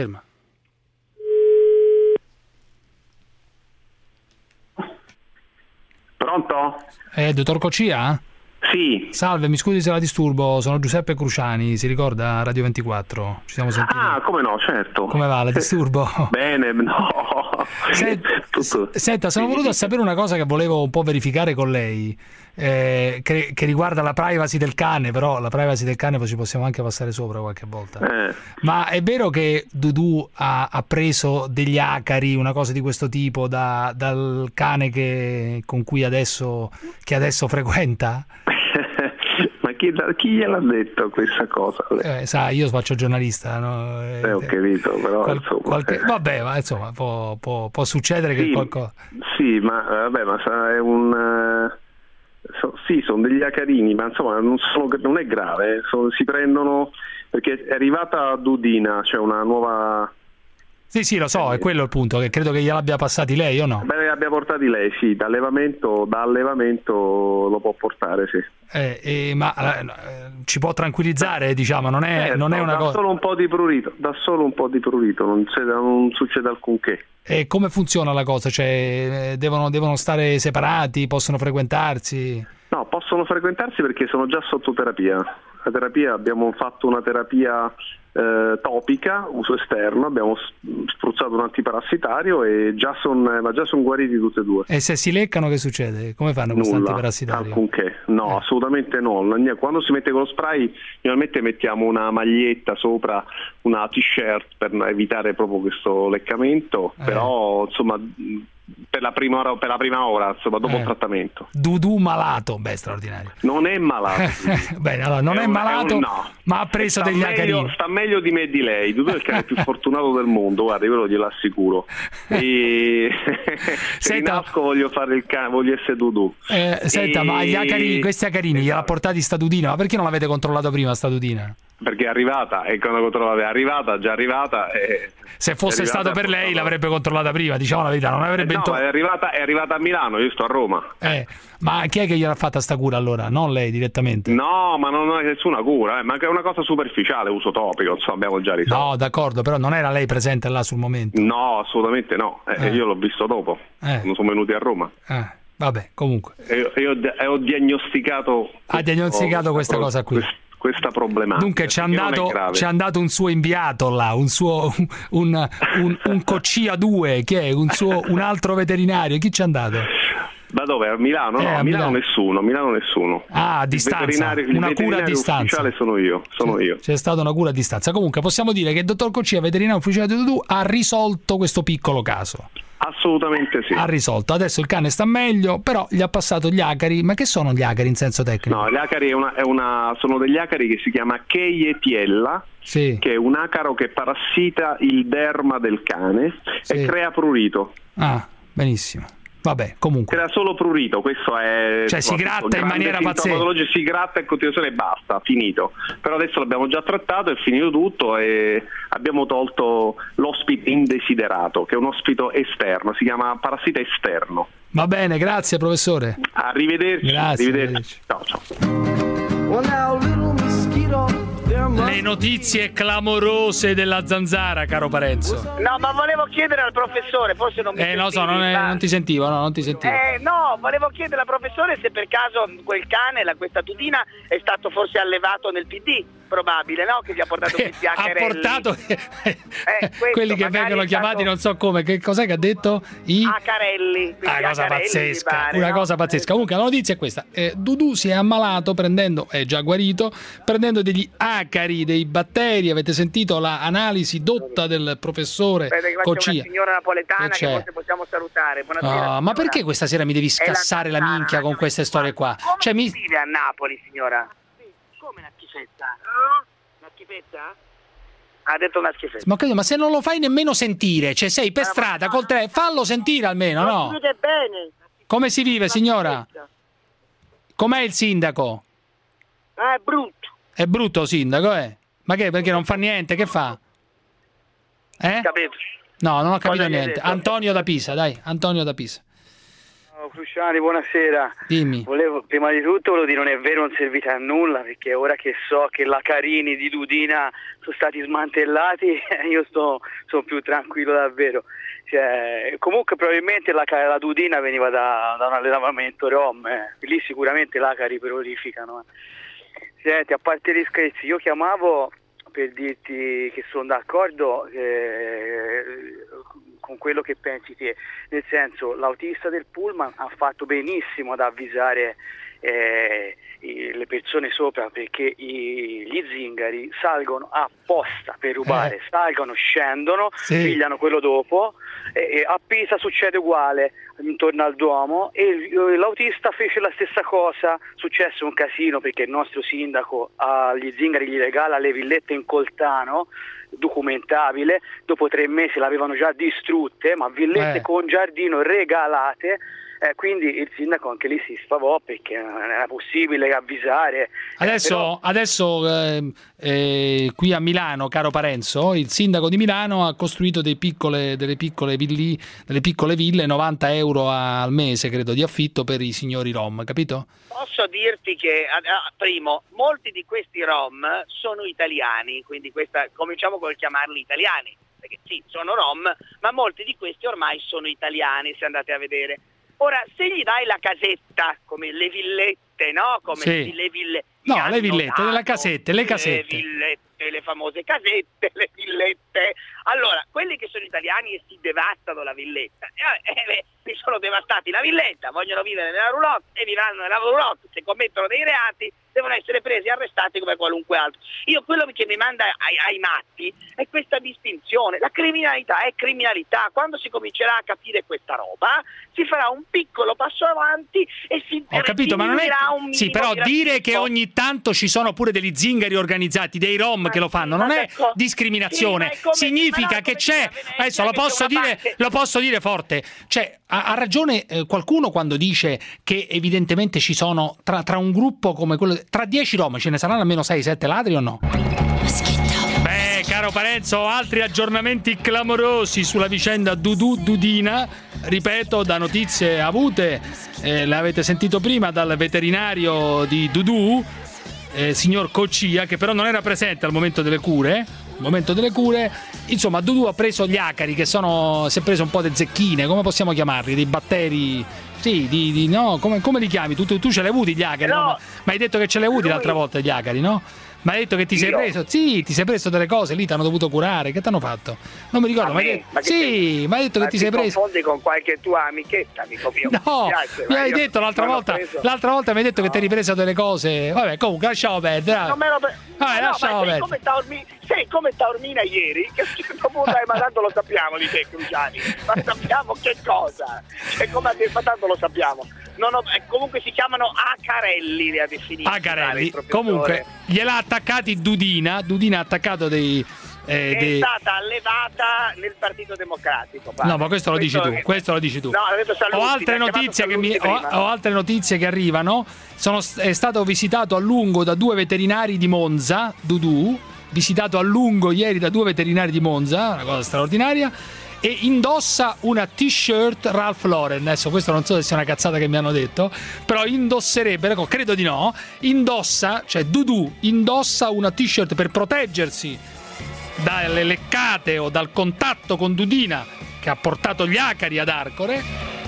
Pronto? Dottor Cocia? Sì. Salve, mi scusi se la disturbo, sono Giuseppe Cruciani, si ricorda Radio 24? Ci siamo sentiti. Ah, come no, certo. Come va, la disturbo? Bene, no. Senta, sono voluto sapere una cosa che volevo un po' verificare con lei, che riguarda la privacy del cane, però la privacy del cane poi ci possiamo anche passare sopra qualche volta. Ma è vero che Dudu ha preso degli acari, una cosa di questo tipo, dal cane con cui adesso frequenta? Ma chi gliel'ha detto questa cosa? Sa, io faccio giornalista, no? Ho capito, però insomma. Vabbè, ma insomma può succedere che qualcosa. Sì, ma è un. Sì, sono degli acarini, ma insomma non è grave. Si prendono perché è arrivata Dudina, c'è una nuova. Sì, lo so, è quello il punto, che credo che gliel'abbia passati lei o no? Beh, li abbia portati lei, sì, da allevamento lo può portare, sì. Ma ci può tranquillizzare, diciamo, non è una cosa. Da solo un po' di prurito, non succede alcunché. E come funziona la cosa? Cioè, devono stare separati, possono frequentarsi? No, possono frequentarsi perché sono già sotto terapia. La terapia, abbiamo fatto una terapia topica, uso esterno, abbiamo spruzzato un antiparassitario e già sono guariti tutte e due. E se si leccano che succede? Come fanno questo antiparassitario? Alcunché, no, assolutamente no. Quando si mette con lo spray, normalmente mettiamo una maglietta sopra, una t-shirt per evitare proprio questo leccamento, però insomma per la prima ora, insomma, dopo il trattamento. Dudu malato, straordinario. Non è malato. Bene, allora non è malato, ma ha preso degli acarini. Sta meglio di me e di lei. Dudu è il cane più fortunato del mondo, guarda, io glielo assicuro. E se rinasco voglio essere Dudu. Senta, ma questi acarini gliel'ha portati sta Dudina, ma perché non l'avete controllato prima sta Dudina? Perché è arrivata, e quando controllate è già arrivata. Se fosse stato per lei l'avrebbe controllata prima, diciamo la verità, non avrebbe è arrivata a Milano, io sto a Roma. Ma chi è che gliel'ha fatta sta cura allora? Non lei direttamente? No, ma non è nessuna cura, ma è una cosa superficiale, uso topico, insomma, abbiamo già risolto. No, d'accordo, però non era lei presente là sul momento? No, assolutamente no, io l'ho visto dopo, quando sono venuti a Roma. Vabbè, comunque. E ho diagnosticato. Ha diagnosticato questa cosa qui. Questa problematica. Dunque ci ha dato un suo inviato là, un Coccia 2, che è un altro veterinario. Chi ci ha dato? Da dove? A Milano? No, a Milano nessuno. Ah, a distanza. Una cura a distanza. Ufficiale sono io. C'è stata una cura a distanza. Comunque possiamo dire che il dottor Coccia, veterinario ufficiale di Dudu, ha risolto questo piccolo caso. Assolutamente sì. Ha risolto. Adesso il cane sta meglio, però gli ha passato gli acari. Ma che sono gli acari in senso tecnico? No, gli acari sono degli acari che si chiama Keietiella, che è un acaro che parassita il derma del cane e crea prurito. Ah, benissimo. Vabbè, comunque. Crea solo prurito, questo è. Cioè si gratta in maniera pazzesca. Si gratta in continuazione e basta, finito. Però adesso l'abbiamo già trattato, è finito tutto e abbiamo tolto l'ospite indesiderato, che è un ospite esterno, si chiama parassita esterno. Va bene, grazie professore. Arrivederci. Grazie. Arrivederci. Ciao. Le notizie clamorose della zanzara, caro Parenzo. No, ma volevo chiedere al professore, forse non mi sentivi. No, non ti sentivo, non ti sentivo. No, volevo chiedere al professore se per caso quel cane, questa Dudina, è stato forse allevato nel PD, probabile, no? Che gli ha portato questi accherelli. Ha portato quelli che vengono chiamati non so come, che cos'è che ha detto? Acarelli. Una cosa pazzesca, cosa pazzesca. Comunque la notizia è questa: Dudu si è ammalato è già guarito, prendendo degli acari, dei batteri. Avete sentito l'analisi dotta del professore Coccia? Una signora napoletana che forse possiamo salutare. Buonasera. Ma perché questa sera mi devi scassare la minchia con queste storie qua? Come si vive a Napoli, signora? Come una schifezza? Una schifezza? Ha detto una schifezza. Ma se non lo fai nemmeno sentire, cioè sei per strada col telefono, fallo sentire almeno, no? Si vive bene. Come si vive, signora? Com'è il sindaco? È brutto. È brutto sindaco, eh? Ma che? Perché non fa niente? Che fa? Capito. No, non ho capito niente. Antonio da Pisa, dai, Antonio da Pisa. Cruciani, buonasera. Dimmi. Prima di tutto volevo dire non è vero, non servite a nulla, perché ora che so che l'acarini di Dudina sono stati smantellati io sono più tranquillo davvero. Cioè, comunque probabilmente la Dudina veniva da un allevamento rom, lì sicuramente l'acari prolificano. Senti, a parte gli scherzi, io chiamavo per dirti che sono d'accordo con quello che pensi te, nel senso, l'autista del pullman ha fatto benissimo ad avvisare le persone sopra, perché gli zingari salgono apposta per rubare, salgono, scendono, pigliano quello dopo, e a Pisa succede uguale intorno al Duomo, e l'autista fece la stessa cosa, successe un casino perché il nostro sindaco agli zingari gli regala le villette in coltano documentabile, dopo 3 mesi l'avevano già distrutte, ma villette con giardino regalate. Quindi il sindaco anche lì si spavò perché non era possibile avvisare. Adesso qui a Milano, caro Parenzo, il sindaco di Milano ha costruito delle piccole ville, 90 euro al mese credo di affitto per i signori rom, capito? Posso dirti che, primo, molti di questi rom sono italiani, quindi cominciamo col chiamarli italiani, perché sì, sono rom, ma molti di questi ormai sono italiani, se andate a vedere. Ora, se gli dai la casetta, come le villette, no? Come le villette. No, le villette, le casette. Le villette, le famose casette, le villette. Allora, quelli che sono italiani e si devastano la villetta, si sono devastati la villetta, vogliono vivere nella roulotte e vivranno nella roulotte. Se commettono dei reati devono essere presi e arrestati come qualunque altro. Io quello che mi manda ai matti è questa distinzione. La criminalità è criminalità. Quando si comincerà a capire questa roba, si farà un piccolo passo avanti e si Ho capito, ma non è un sì, però dire che ogni tanto ci sono pure degli zingari organizzati, dei rom che lo fanno, non è discriminazione. Significa che c'è, adesso lo posso dire forte, cioè ha ragione qualcuno quando dice che evidentemente ci sono tra un gruppo come quello, tra 10 rom ce ne saranno almeno 6-7 ladri o no? Beh, caro Parenzo, altri aggiornamenti clamorosi sulla vicenda Dudina, ripeto, da notizie avute, l'avete sentito prima dal veterinario di Dudu, signor Coccia, che però non era presente al momento delle cure. Insomma, Dudu ha preso gli acari, si è preso un po' di zecchine, come possiamo chiamarli, dei batteri, sì, no, come li chiami? Tu ce li hai avuti gli acari, no? Ma hai detto che ce li hai avuti l'altra volta gli acari, no? Ma hai detto che ti sei preso? Sì, ti sei preso delle cose, lì ti hanno dovuto curare, che ti hanno fatto? Non mi ricordo, ma hai detto che ti sei preso. Ma ti confondi con qualche tua amichetta, amico mio? No, mi hai detto l'altra volta mi hai detto che ti hai ripreso delle cose. Vabbè, comunque lasciamo perdere. Non me lo lasciamo perdere. Sei come Taormina ieri, che a un certo punto ma tanto lo sappiamo di te, Cruciani, ma sappiamo che cosa, ma tanto lo sappiamo. Comunque si chiamano acarelli, li ha definiti. Acarelli, comunque gliel'ha attaccati Dudina ha attaccato dei... è stata allevata nel Partito Democratico. No, ma questo lo dici tu. No, ho altre notizie che arrivano. È stato visitato a lungo da 2 veterinari di Monza, Dudu, visitato a lungo ieri da 2 veterinari di Monza, una cosa straordinaria, e indossa una t-shirt Ralph Lauren. Adesso questo non so se sia una cazzata che mi hanno detto, però indosserebbe, credo di no, Dudu indossa una t-shirt per proteggersi dalle leccate o dal contatto con Dudina, che ha portato gli acari ad Arcore.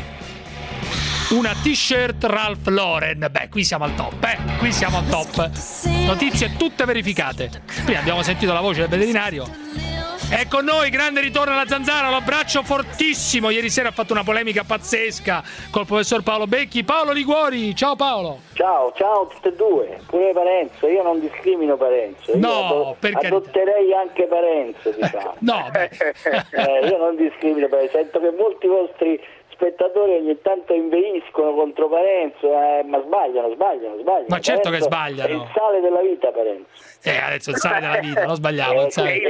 Una t-shirt Ralph Lauren. Beh, qui siamo al top, Notizie tutte verificate. Prima abbiamo sentito la voce del veterinario. È con noi, grande ritorno alla Zanzara, lo abbraccio fortissimo. Ieri sera ha fatto una polemica pazzesca col professor Paolo Becchi. Paolo Liguori, ciao Paolo. Ciao tutti e due, pure Parenzo, io non discrimino Parenzo. No, perché adotterei anche Parenzo, diciamo. No, io non discrimino Parenzo, sento che molti vostri spettatori ogni tanto inveiscono contro Parenzo, ma sbagliano. Ma certo Parenzo che sbagliano. È il sale della vita, Parenzo. Adesso il sale della vita, non sbagliamo. Il sale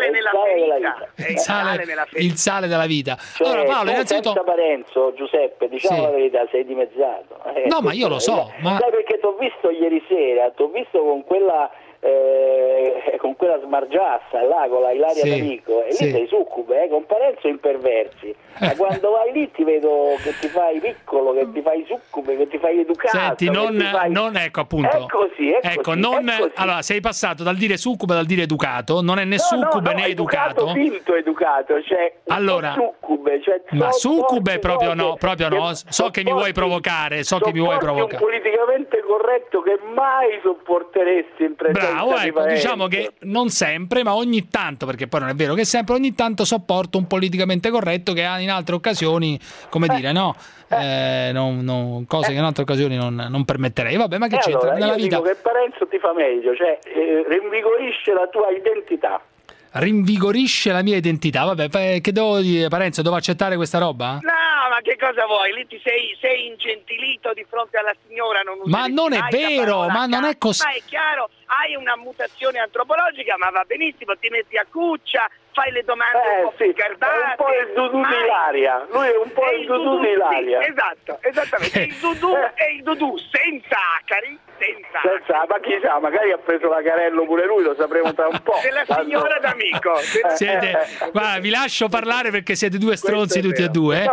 della vita. Cioè, allora Paolo, innanzitutto senza Parenzo, Giuseppe, diciamo la verità, sei dimezzato. No, ma io lo so. Sai perché t'ho visto ieri sera, con quella con quella smargiassa là, con la Ilaria D'Amico, e lì sei succube, con Parenzo imperversi, ma quando vai lì ti vedo che ti fai piccolo, che ti fai succube, che ti fai educato. Senti, non ecco appunto. È così, allora sei passato dal dire succube al dire educato, non è né succube né educato. Finto educato, cioè allora, succube, cioè ma succube proprio no. So che mi vuoi provocare, un politicamente corretto che mai sopporteresti in presenza. Bravo, ecco, diciamo che non sempre, ma ogni tanto, perché poi non è vero che sempre, ogni tanto sopporto un politicamente corretto che in altre occasioni, come dire, no? Cose che in altre occasioni non permetterei. Vabbè, ma che c'entra? Allora, nella vita dico che Parenzo ti fa meglio, cioè rinvigorisce la tua identità. Rinvigorisce la mia identità. Vabbè, che devo dire, Parenzo, devo accettare questa roba? No, ma che cosa vuoi? Lì ti sei ingentilito di fronte alla signora. Ma non è vero, ma non è così. Ma è chiaro, hai una mutazione antropologica, ma va benissimo, ti metti a cuccia, fai le domande un po' più garbate. È un po' il Dudù di Ilaria. Lui è un po' il Dudù di Ilaria. Sì, esatto, esattamente. Il Dudù è il Dudù senza acari. Senza, ma chissà, magari ha preso la Carello pure lui, lo sapremo tra un po'. Della signora D'Amico. Guarda, vi lascio parlare perché siete due stronzi tutti e due.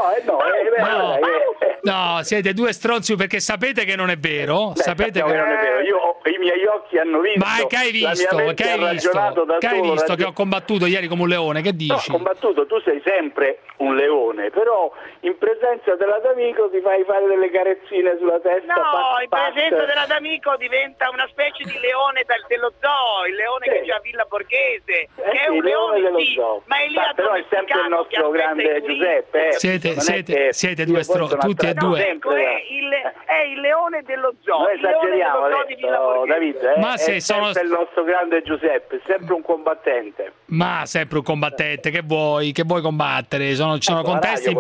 No, siete due stronzi perché sapete che non è vero. Sapete che non è vero. I miei occhi hanno visto. Ma che hai visto che ho combattuto ieri come un leone? Che dici? No, combattuto, tu sei sempre un leone, però in presenza della D'Amico ti fai fare delle carezzine sulla testa. No, in presenza della D'Amico diventa una specie di leone dello zoo, il leone che c'è a Villa Borghese, che è un leone ma è lì a però è sempre il nostro grande Giuseppe. Siete due stronzi, tutti e due. Ecco, è il leone dello zoo. Noi esageriamo adesso, Davide, ma è sempre il nostro grande Giuseppe, è sempre un combattente. Ma sempre un combattente, che vuoi combattere? Ci sono contesti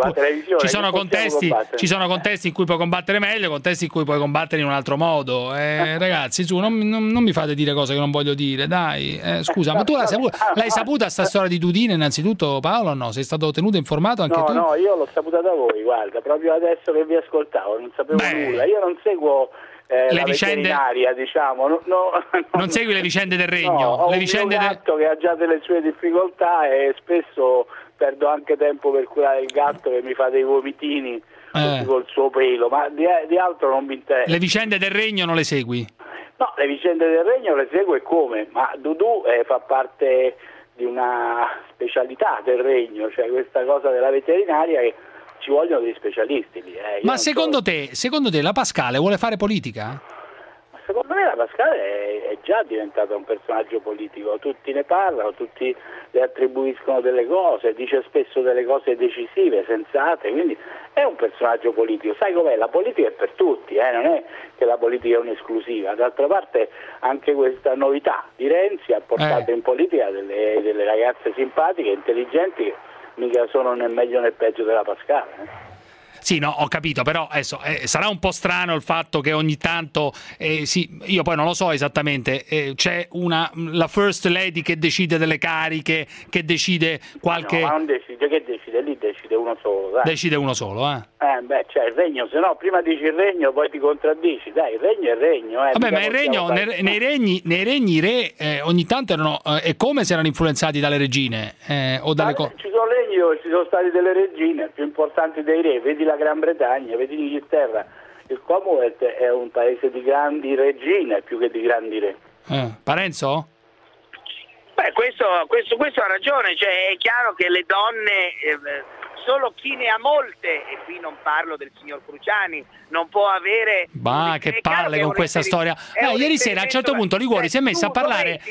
in cui puoi combattere meglio, contesti in cui puoi combattere in un altro modo. Ragazzi, su, non mi fate dire cose che non voglio dire, dai. Scusa, ma tu l'hai saputa sta storia di Dudine innanzitutto, Paolo, o no? Sei stato tenuto informato anche tu? No, io l'ho saputa da voi, guarda, proprio adesso che vi ascoltavo, non sapevo nulla. Io non seguo le vicende, diciamo, non segui le vicende del regno. Ho un gatto che ha già delle sue difficoltà e spesso perdo anche tempo per curare il gatto che mi fa dei vomitini col suo pelo, ma di altro non mi interessa. Le vicende del regno non le segui? No, le vicende del regno le seguo e come, ma Dudù fa parte di una specialità del regno, cioè questa cosa della veterinaria che ci vogliono dei specialisti lì. Ma secondo te la Pascale vuole fare politica? Secondo me la Pascale è già diventata un personaggio politico, tutti ne parlano, tutti le attribuiscono delle cose, dice spesso delle cose decisive, sensate, quindi è un personaggio politico. Sai com'è? La politica è per tutti, non è che la politica è un'esclusiva. D'altra parte anche questa novità di Renzi ha portato in politica delle ragazze simpatiche, intelligenti, che mica sono né meglio né peggio della Pascale. Sì, no, ho capito, però adesso sarà un po' strano il fatto che ogni tanto, io poi non lo so esattamente, c'è la First Lady che decide delle cariche, che decide qualche... No, ma non decide, che decide? Lì decide uno solo, dai. Decide uno solo, cioè il regno, se no prima dici il regno poi ti contraddici, dai, il regno è il regno. Vabbè, ma il regno, nei regni i re ogni tanto erano, è come se erano influenzati dalle regine, o dalle cose... Ci sono regni dove ci sono state delle regine più importanti dei re, vedi la Gran Bretagna, vedi l'Inghilterra, il Commonwealth è un paese di grandi regine più che di grandi re. Parenzo? Beh, questo ha ragione, cioè è chiaro che le donne, solo chi ne ha molte, e qui non parlo del signor Cruciani, non può avere... Ma che palle con questa storia. Ieri sera a un certo punto Liguori si è messo a parlare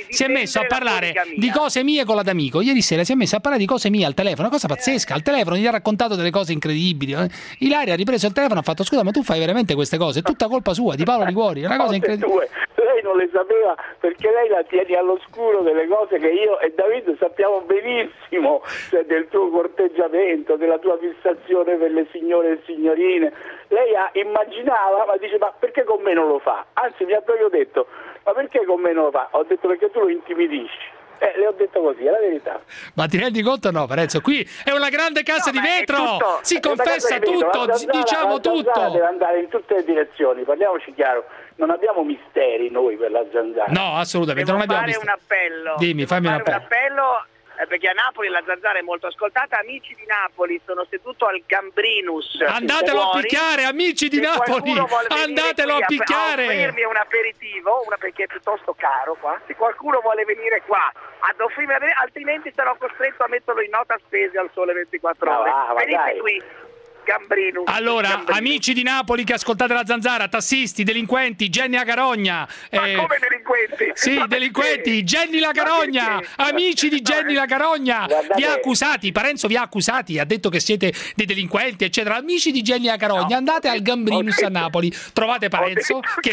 di cose mie con la D'Amico. Ieri sera si è messo a parlare di cose mie al telefono, una cosa pazzesca. Al telefono gli ha raccontato delle cose incredibili. Ilaria ha ripreso il telefono e ha fatto: scusa, ma tu fai veramente queste cose? È tutta colpa sua, di Paolo Liguori. È una cosa incredibile. Lei non le sapeva perché lei la tieni all'oscuro delle cose che io e Davide sappiamo benissimo, cioè del tuo corteggiamento, della tua fissazione per le signore e signorine. Lei immaginava, ma dice: ma perché con me non lo fa? Anzi, mi ha proprio detto: ma perché con me non lo fa? Ho detto: perché tu lo intimidisci. Le ho detto così, è la verità. Ma ti rendi conto? No, Parenzo, qui è una grande cassa di vetro, si confessa tutto, diciamo tutto. Deve andare in tutte le direzioni, parliamoci chiaro, non abbiamo misteri noi per la zanzara. No, assolutamente, non abbiamo misteri. Un appello. Dimmi, fammi un appello. Perché a Napoli la zanzara è molto ascoltata. Amici di Napoli, sono seduto al Gambrinus. Andatelo a picchiare, amici di Napoli, andatelo a picchiare. A offrirmi un aperitivo, perché è piuttosto caro qua. Se qualcuno vuole venire qua ad offrirmi, altrimenti sarò costretto a metterlo in nota spese al Sole 24 ore. Venite qui. Gambrinus. Allora, amici di Napoli che ascoltate la zanzara, tassisti, delinquenti, Jenny la Carogna. Ma come delinquenti? Sì, delinquenti, Jenny la Carogna, amici di Jenny la Carogna, vi ha accusati, Parenzo vi ha accusati, ha detto che siete dei delinquenti, eccetera. Amici di Jenny la Carogna, andate al Gambrinus a Napoli, trovate Parenzo che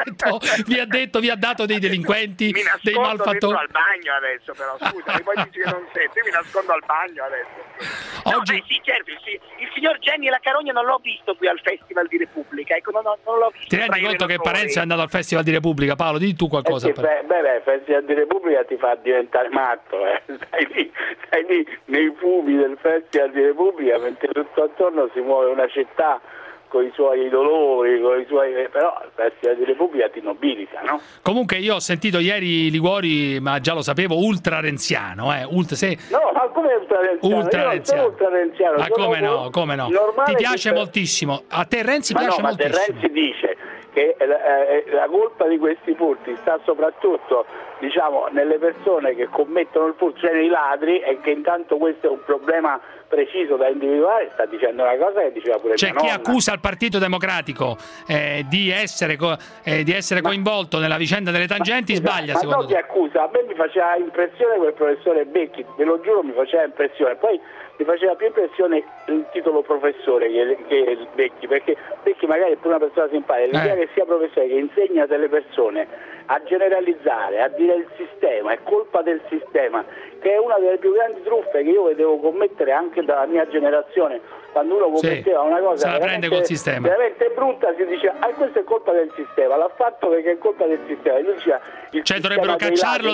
vi ha dato dei delinquenti, dei malfattori. Al bagno adesso, però scusa, poi dici che non senti, io mi nascondo al bagno adesso. Oggi sì, certo, il signor Jenny e la Carogna non l'ho visto qui al Festival di Repubblica, ecco, non l'ho visto. Ti rendi conto che Parenzo è andato al Festival di Repubblica? Paolo, di tu qualcosa. Il Festival di Repubblica ti fa diventare matto, stai lì nei fumi del Festival di Repubblica, mentre tutto attorno si muove una città con i suoi dolori, però il Festival di Repubblica ti nobilita, no? Comunque io ho sentito ieri Liguori, ma già lo sapevo, ultra renziano, No, ma come ultra renziano? Ma come no? Ti piace moltissimo. A te Renzi piace moltissimo. Ma Renzi dice che la colpa di questi furti sta soprattutto, diciamo, nelle persone che commettono il furto, cioè nei ladri, e che intanto questo è un problema preciso da individuare. Sta dicendo una cosa che diceva pure mia nonna. C'è chi accusa il Partito Democratico di essere coinvolto nella vicenda delle tangenti, sbaglia secondo te? Chi accusa? A me mi faceva impressione quel professore Becchi, ve lo giuro, mi faceva impressione. Poi mi faceva più impressione il titolo professore che il Becchi, perché Becchi magari è pure una persona simpatica, l'idea che sia professore che insegna delle persone a generalizzare, a dire il sistema, è colpa del sistema, che è una delle più grandi truffe che io vedevo commettere anche dalla mia generazione. Quando uno commetteva una cosa veramente brutta, si dice questa è colpa del sistema, l'ha fatto perché è colpa del sistema. E lui diceva, dovrebbero cacciarlo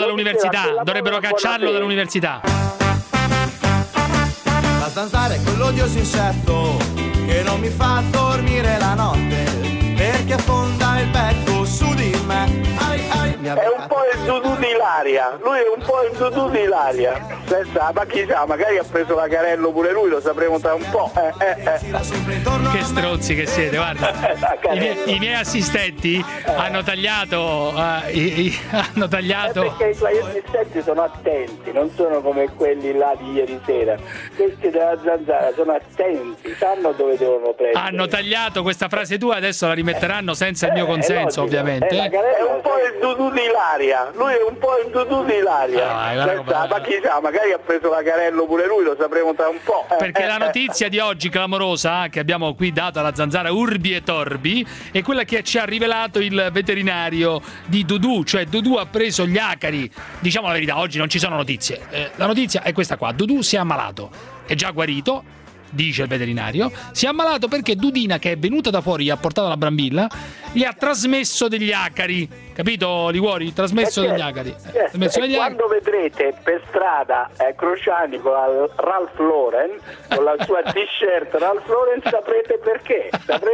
dall'università, La zanzara è quell'odioso insetto che non mi fa dormire la notte, perché affonda il becco su di me. È un po' il Dudu di Ilaria, lui è un po' il Dudu di Ilaria, ma chissà, magari ha preso la Carello pure lui, lo sapremo tra un po'. Che stronzi che siete, guarda. I miei assistenti hanno tagliato perché i tuoi assistenti sono attenti, non sono come quelli là di ieri sera. Questi della zanzara sono attenti, sanno dove devono prendere. Hanno tagliato questa frase tua, adesso la rimetteranno senza il mio consenso, ovviamente. È un po' il Dudu di Ilaria, lui è un po' il Dudu di Ilaria. Ma chissà, magari ha preso la Carello pure lui, lo sapremo tra un po'. Perché la notizia di oggi clamorosa che abbiamo qui dato alla zanzara Urbi e Torbi è quella che ci ha rivelato il veterinario di Dudu, cioè Dudu ha preso gli acari. Diciamo la verità, oggi non ci sono notizie. La notizia è questa qua: Dudu si è ammalato, è già guarito, dice il veterinario, si è ammalato perché Dudina, che è venuta da fuori, gli ha portato la brambilla, gli ha trasmesso degli acari. Capito, Liguori? Trasmesso degli acari. Quando vedrete per strada Crociani con la Ralph Lauren, con la sua t-shirt Ralph Lauren, saprete perché.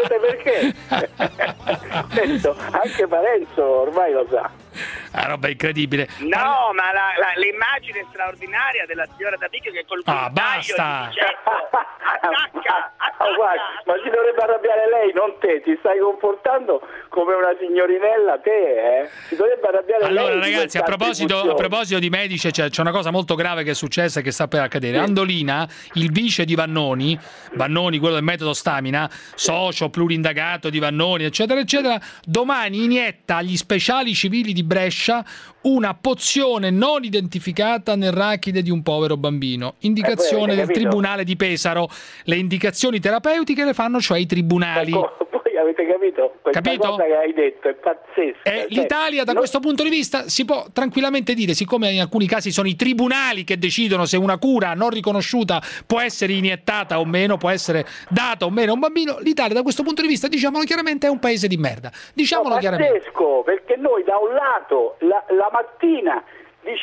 Questo, anche Parenzo ormai lo sa. Una roba incredibile. No, ma l'immagine straordinaria della signora D'Amico che col basta! Attacca! Ma si dovrebbe arrabbiare lei, non te. Ti stai comportando come una signorinella, te, Si dovrebbe arrabbiare lei. Allora, ragazzi, a proposito di medici, c'è una cosa molto grave che è successa e che sta per accadere. Andolina, il vice di Vannoni, quello del metodo Stamina, socio plurindagato di Vannoni, eccetera, eccetera, domani inietta agli speciali civili di Brescia una pozione non identificata nel rachide di un povero bambino. Indicazione del Tribunale di Pesaro. Le indicazioni terapeutiche le fanno cioè i tribunali. Poi avete capito? Questa cosa che hai detto è pazzesca. L'Italia da questo punto di vista si può tranquillamente dire, siccome in alcuni casi sono i tribunali che decidono se una cura non riconosciuta può essere iniettata o meno, può essere data o meno a un bambino, l'Italia da questo punto di vista, diciamolo chiaramente, è un paese di merda. Diciamolo chiaramente. Pazzesco, perché noi da un lato la mattina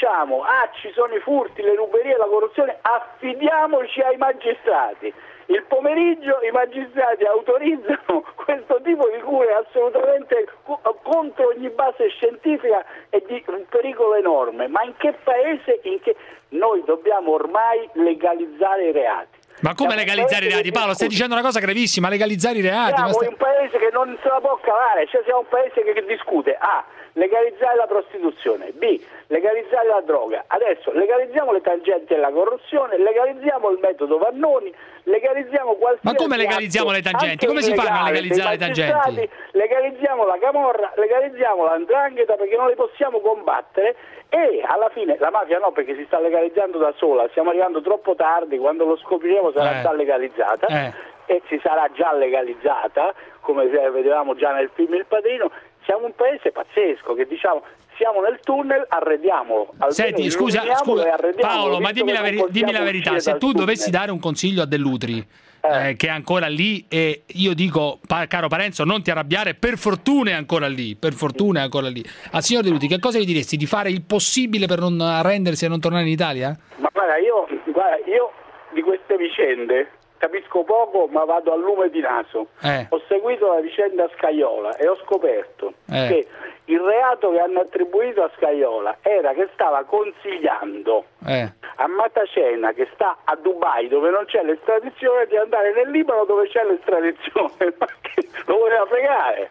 diciamo ci sono i furti, le ruberie, la corruzione, affidiamoci ai magistrati. Il pomeriggio i magistrati autorizzano questo tipo di cure assolutamente contro ogni base scientifica e di un pericolo enorme. Ma in che paese, noi dobbiamo ormai legalizzare i reati? Ma come legalizzare i reati? Paolo, stai dicendo una cosa gravissima, legalizzare i reati. Siamo un paese che non se la può cavare, cioè siamo un paese che discute A, legalizzare la prostituzione, B, legalizzare la droga, adesso legalizziamo le tangenti e la corruzione, legalizziamo il metodo Vannoni, legalizziamo qualsiasi Ma come legalizziamo le tangenti? Come si fanno a legalizzare le tangenti? Legalizziamo la camorra, legalizziamo la 'ndrangheta perché non le possiamo combattere e alla fine la mafia no, perché si sta legalizzando da sola, stiamo arrivando troppo tardi, quando lo scopriremo sarà già legalizzata e si sarà già legalizzata, come vedevamo già nel film Il Padrino. Siamo un paese pazzesco che diciamo siamo nel tunnel, arrediamolo. Senti, scusa Paolo, ma dimmi la verità, se tu dovessi dare un consiglio a Dell'Utri che è ancora lì, e io dico, caro Parenzo, non ti arrabbiare, per fortuna è ancora lì, al signor Dell'Utri che cosa gli diresti? Di fare il possibile per non arrendersi e non tornare in Italia? Ma guarda, io di queste vicende capisco poco, ma vado a lume di naso. Ho seguito la vicenda Scajola e ho scoperto che il reato che hanno attribuito a Scajola era che stava consigliando a Matacena, che sta a Dubai dove non c'è l'estradizione, di andare nel Libano dove c'è l'estradizione. Lo voleva fregare.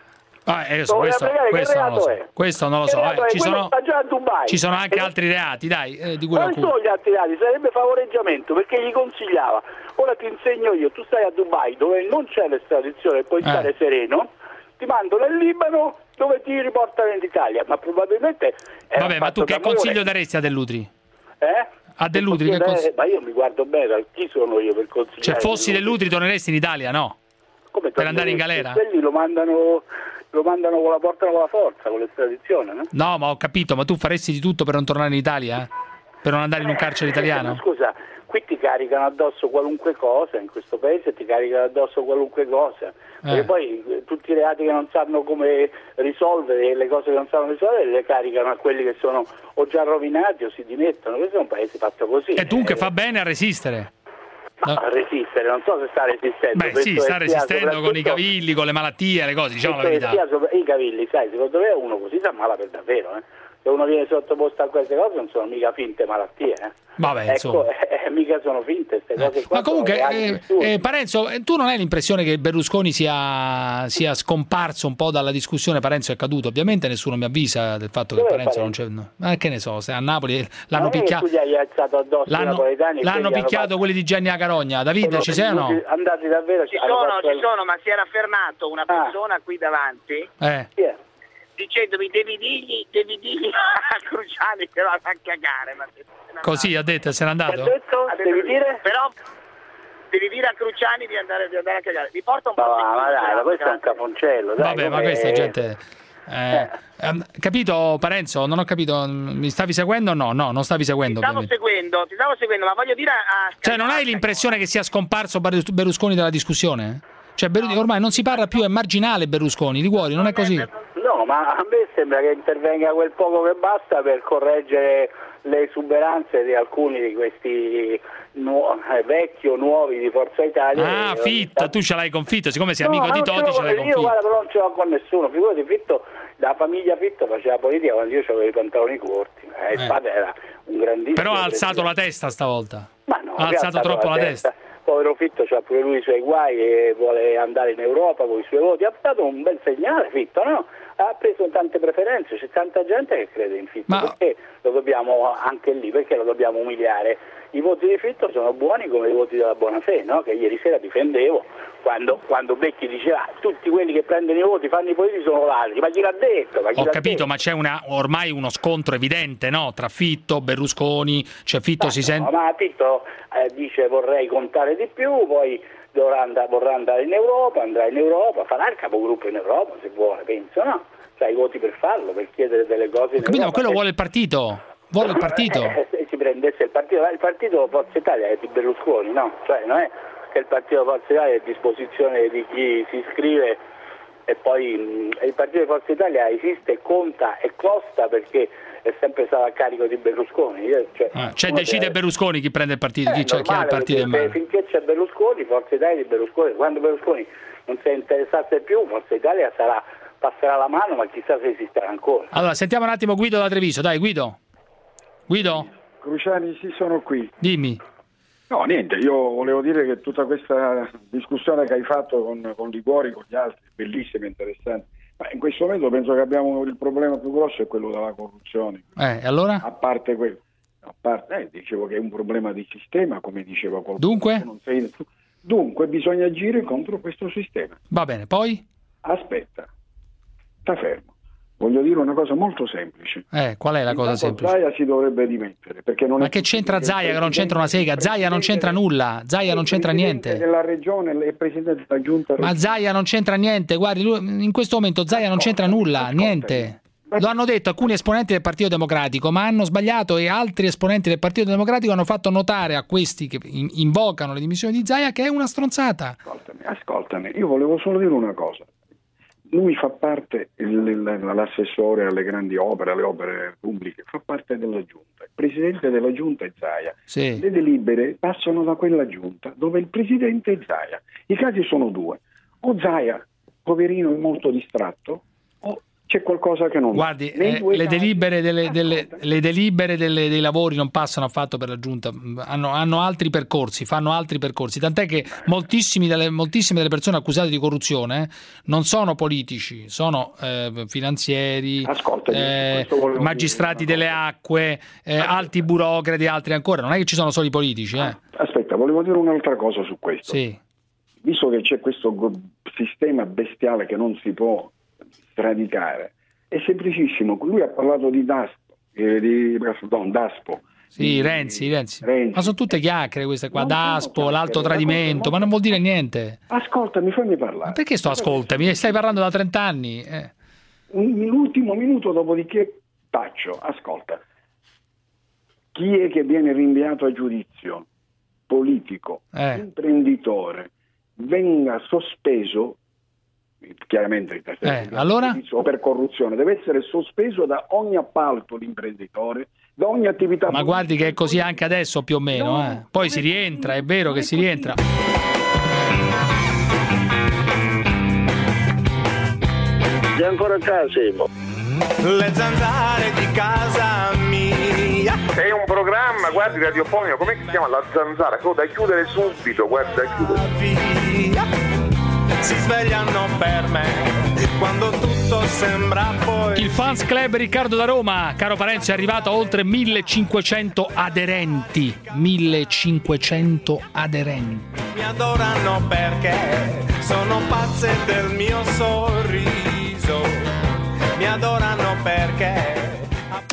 Questo non lo so. Ci sono anche altri reati, dai. Di cui quali sono gli altri reati? Sarebbe favoreggiamento, perché gli consigliava: ora ti insegno io, tu stai a Dubai dove non c'è l'estradizione e puoi stare sereno, ti mando nel Libano dove ti riportano in Italia. Ma probabilmente vabbè, ma tu che consiglio daresti a Dell'Utri? A Dell'Utri ma io mi guardo bene, chi sono io per consigliare? Cioè, fossi Dell'Utri torneresti in Italia, no? Come per andare in galera? Quelli lo mandano con la portano con la forza, con l'estradizione, no? No, ma ho capito, ma tu faresti di tutto per non tornare in Italia? Per non andare in un carcere italiano? Scusa, qui ti caricano addosso qualunque cosa, in questo paese ti caricano addosso qualunque cosa, perché poi tutti i reati che non sanno come risolvere, le cose che non sanno risolvere, le caricano a quelli che sono o già rovinati o si dimettono. Questo è un paese fatto così. E dunque fa bene a resistere. No. A resistere, non so se sta resistendo. Beh sì, sta resistendo con i cavilli, con le malattie, le cose, diciamo la verità. I cavilli, sai, secondo me uno così si ammala per davvero, Se uno viene sottoposto a queste cose non sono mica finte malattie, Vabbè, insomma. Mica sono finte queste cose qua. Ma comunque, Parenzo, tu non hai l'impressione che Berlusconi sia scomparso un po' dalla discussione? Parenzo è caduto, ovviamente nessuno mi avvisa del fatto che Parenzo non c'è. Ma che ne so, se a Napoli l'hanno picchiato. Tu gli hai alzato addosso i napoletani. L'hanno picchiato quelli di Gianni Carogna. David, ci sei o no? Andati davvero? Ci sono, ma si era fermato una persona qui davanti. Dicendomi devi dirgli a Cruciani che va a cagare. Così ha detto, se n'è andato? Devi dire? Però devi dire a Cruciani di andare a cagare. Mi porta un po' ma questo è un caponcello. Vabbè, ma questa è gente. Capito, Parenzo? Non ho capito. Mi stavi seguendo o no? No, non stavi seguendo. Ti stavo seguendo, ma voglio dire cioè, non hai l'impressione che sia scomparso Berlusconi dalla discussione? Cioè, ormai non si parla più, è marginale Berlusconi, Liguori, non è così? No, ma a me sembra che intervenga quel poco che basta per correggere le esuberanze di alcuni di questi vecchi o nuovi di Forza Italia. Ah, Fitto, tu ce l'hai con Fitto, siccome sei amico di Totti ce l'hai con Fitto. Io guarda, però non ce l'ho con nessuno, figurati, Fitto, la famiglia Fitto faceva politica quando io avevo i pantaloni corti, il padre era un grandissimo. Però ha alzato la testa stavolta. Ma no, ha alzato troppo la testa. Povero Fitto c'ha pure lui i suoi guai e vuole andare in Europa con i suoi voti. Ha dato un bel segnale Fitto, no? Ha preso tante preferenze, c'è tanta gente che crede in Fitto. Perché lo dobbiamo anche lì, perché lo dobbiamo umiliare? I voti di Fitto sono buoni come i voti della Bonafè, no? Che ieri sera difendevo quando Becchi diceva tutti quelli che prendono i voti fanno i politici sono ladri. Ma chi l'ha detto? Ho capito, ma c'è ormai uno scontro evidente, no? Tra Fitto, Berlusconi, cioè Fitto si sente. Ma Fitto dice vorrei contare di più, poi vorrà andare in Europa, andrà in Europa, farà il capogruppo in Europa se vuole, penso, no? C'ha i voti per farlo, per chiedere delle cose in Europa. Ma quello vuole il partito. Vuole il partito. Se si prendesse il partito Forza Italia è di Berlusconi, no? Cioè non è che il partito Forza Italia è a disposizione di chi si iscrive e poi il partito di Forza Italia esiste, conta e costa perché è sempre stato a carico di Berlusconi. Cioè decide Berlusconi chi prende il partito, chi ha il partito in mano. Finché c'è Berlusconi, Forza Italia di Berlusconi, quando Berlusconi non si interessasse più, Forza Italia passerà la mano, ma chissà se esisterà ancora. Allora, sentiamo un attimo Guido da Treviso, dai Guido. Cruciani, sì, sono qui. Dimmi. No, niente, io volevo dire che tutta questa discussione che hai fatto con Liguori, con gli altri, bellissima, interessante, ma in questo momento penso che abbiamo il problema più grosso è quello della corruzione. E allora? A parte quello, dicevo che è un problema di sistema, come diceva qualcuno. Dunque? Dunque bisogna agire contro questo sistema. Va bene, poi? Aspetta, sta fermo. Voglio dire una cosa molto semplice. Qual è la cosa semplice? Zaia si dovrebbe dimettere, perché non Ma che c'entra Zaia, che non c'entra una sega? Zaia non c'entra nulla, Zaia non c'entra niente. Della regione e presidente della giunta. Ma Zaia non c'entra niente, guardi, in questo momento Zaia non c'entra nulla, niente. Lo hanno detto alcuni esponenti del Partito Democratico, ma hanno sbagliato, e altri esponenti del Partito Democratico hanno fatto notare a questi che invocano le dimissioni di Zaia che è una stronzata. Ascoltami, io volevo solo dire una cosa. Lui fa parte, l'assessore alle grandi opere, alle opere pubbliche, fa parte della giunta. Il presidente della giunta è Zaia. Sì. Le delibere passano da quella giunta dove il presidente è Zaia. I casi sono due. O Zaia, poverino, è molto distratto, o c'è qualcosa che non... Guardi, le delibere dei lavori non passano affatto per la giunta, hanno altri percorsi, fanno altri percorsi, tant'è che moltissime delle persone accusate di corruzione non sono politici, sono finanzieri, magistrati delle acque, alti burocrati, altri ancora, non è che ci sono solo i politici. Aspetta, volevo dire un'altra cosa su questo. Sì. Visto che c'è questo sistema bestiale che non si può sradicare, è semplicissimo. Lui ha parlato di Daspo, Sì, Renzi. Ma sono tutte chiacchiere queste qua, Daspo, l'alto tradimento, ma non vuol dire niente. Ascoltami, fammi parlare. Ma perché ascoltami? Stai parlando da 30 anni. L'ultimo minuto, dopodiché taccio. Ascolta. Chi è che viene rinviato a giudizio? Politico, imprenditore, venga sospeso, chiaramente allora? per corruzione, deve essere sospeso da ogni appalto l'imprenditore, da ogni attività. Ma guardi che è così anche adesso più o meno, poi si rientra, è vero che si rientra. Sei ancora a casa, Le zanzare di casa mia. È un programma, guardi, radiofonico, com'è che si chiama? La zanzara, quello da chiudere subito, guarda, da chiudere. Si svegliano per me quando tutto sembra poi. Il Fans Club Riccardo da Roma, caro Parenzo, è arrivato a oltre 1500 aderenti. 1500 aderenti. Mi adorano perché sono pazze del mio sorriso. Mi adorano perché.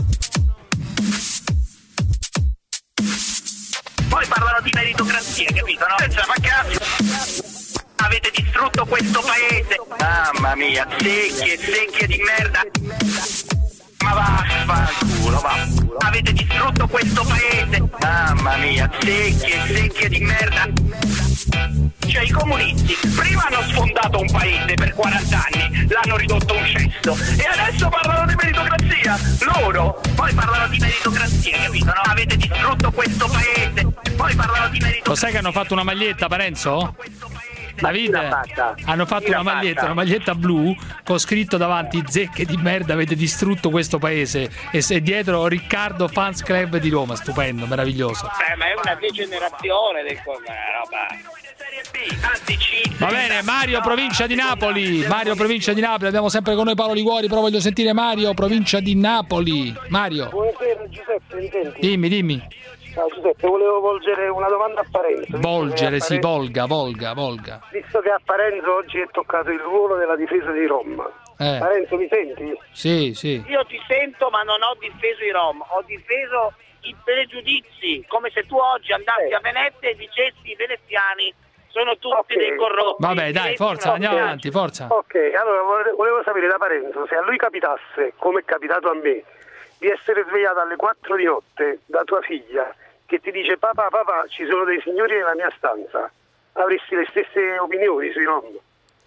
Poi parlano di meritocrazia, capito? No? Senza cazzo. Avete distrutto questo paese. Mamma mia, secchie di merda. Ma vaffanculo, va. Avete distrutto questo paese. Mamma mia, secchie di merda. Cioè i comunisti prima hanno sfondato un paese per 40 anni, l'hanno ridotto un cesso, e adesso parlano di meritocrazia. Loro poi parlano di meritocrazia, capito? No? Avete distrutto questo paese, poi parlano di meritocrazia. Lo sai che hanno fatto una maglietta, Parenzo? David, hanno fatto una maglietta blu con scritto davanti: zecche di merda, avete distrutto questo paese, e se dietro Riccardo Fans Club di Roma. Stupendo, meraviglioso. Ma è una degenerazione del roba. Va bene, Mario, provincia di Napoli. Abbiamo sempre con noi Paolo Liguori, però voglio sentire Mario, provincia di Napoli. Mario. Buonasera Giuseppe, mi senti? Dimmi. Ciao Giuseppe, volevo volgere una domanda a Parenzo. Volga. Visto che a Parenzo oggi è toccato il ruolo della difesa dei Rom. Parenzo, mi senti? Sì. Io ti sento, ma non ho difeso i Rom, ho difeso i pregiudizi, come se tu oggi andassi a Venezia e dicessi i veneziani sono tutti dei corrotti. Vabbè, dai, forza, andiamo avanti, forza. Ok, allora volevo sapere da Parenzo, se a lui capitasse, come è capitato a me, di essere svegliato alle 4 di notte da tua figlia che ti dice papà, ci sono dei signori nella mia stanza, avresti le stesse opinioni sui Rom?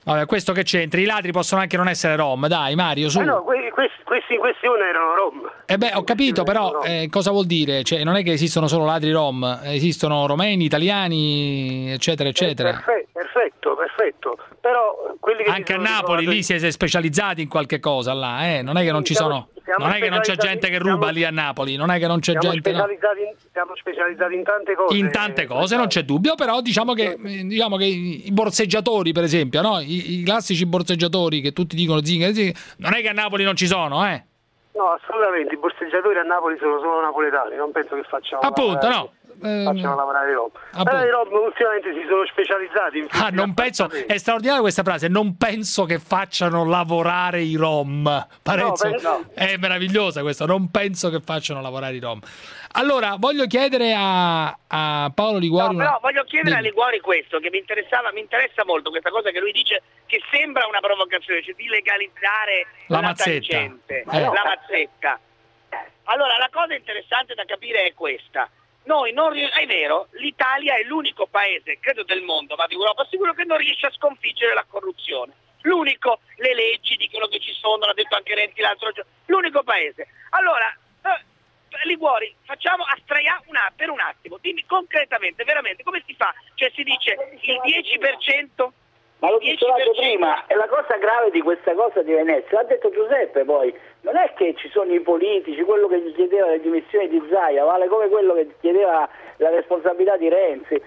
Vabbè, questo che c'entri? I ladri possono anche non essere rom, dai Mario, su. No, questi in questione erano rom. Ho capito, però cosa vuol dire? Cioè, non è che esistono solo ladri rom, esistono romeni, italiani, eccetera, eccetera. Perfetto. Però quelli che anche a Napoli lì siete specializzati in qualche cosa là, non è che non ci sono. Non è che non c'è gente che ruba lì a Napoli, non è che non c'è gente. Siamo specializzati in tante cose. In tante cose, non c'è dubbio, però diciamo che i borseggiatori, per esempio, no? I classici borseggiatori che tutti dicono zingari, non è che a Napoli non ci sono, No, assolutamente, i borseggiatori a Napoli sono solo napoletani, non penso che facciano lavorare i rom. Però i rom ultimamente si sono specializzati. Non penso, è straordinaria questa frase, non penso che facciano lavorare i rom. Parenzo, è meravigliosa questa, non penso che facciano lavorare i rom. Allora, voglio chiedere a Paolo Liguori... No, però voglio chiedere a Liguori questo, che mi interessa molto questa cosa che lui dice, che sembra una provocazione, cioè di legalizzare la mazzetta. La mazzetta. Allora, la cosa interessante da capire è questa. È vero, l'Italia è l'unico paese, credo del mondo, ma d'Europa sicuro, che non riesce a sconfiggere la corruzione. L'unico, le leggi dicono che ci sono, l'ha detto anche Renzi l'altro giorno, l'unico paese. Allora... Liguori, astraiamo per un attimo, dimmi concretamente, veramente, come si fa? Cioè si dice il 10%? Ma l'ho detto prima, e la cosa grave di questa cosa di Venezia, l'ha detto Giuseppe poi, non è che ci sono i politici, quello che gli chiedeva le dimissioni di Zaia, vale come quello che chiedeva la responsabilità di Renzi.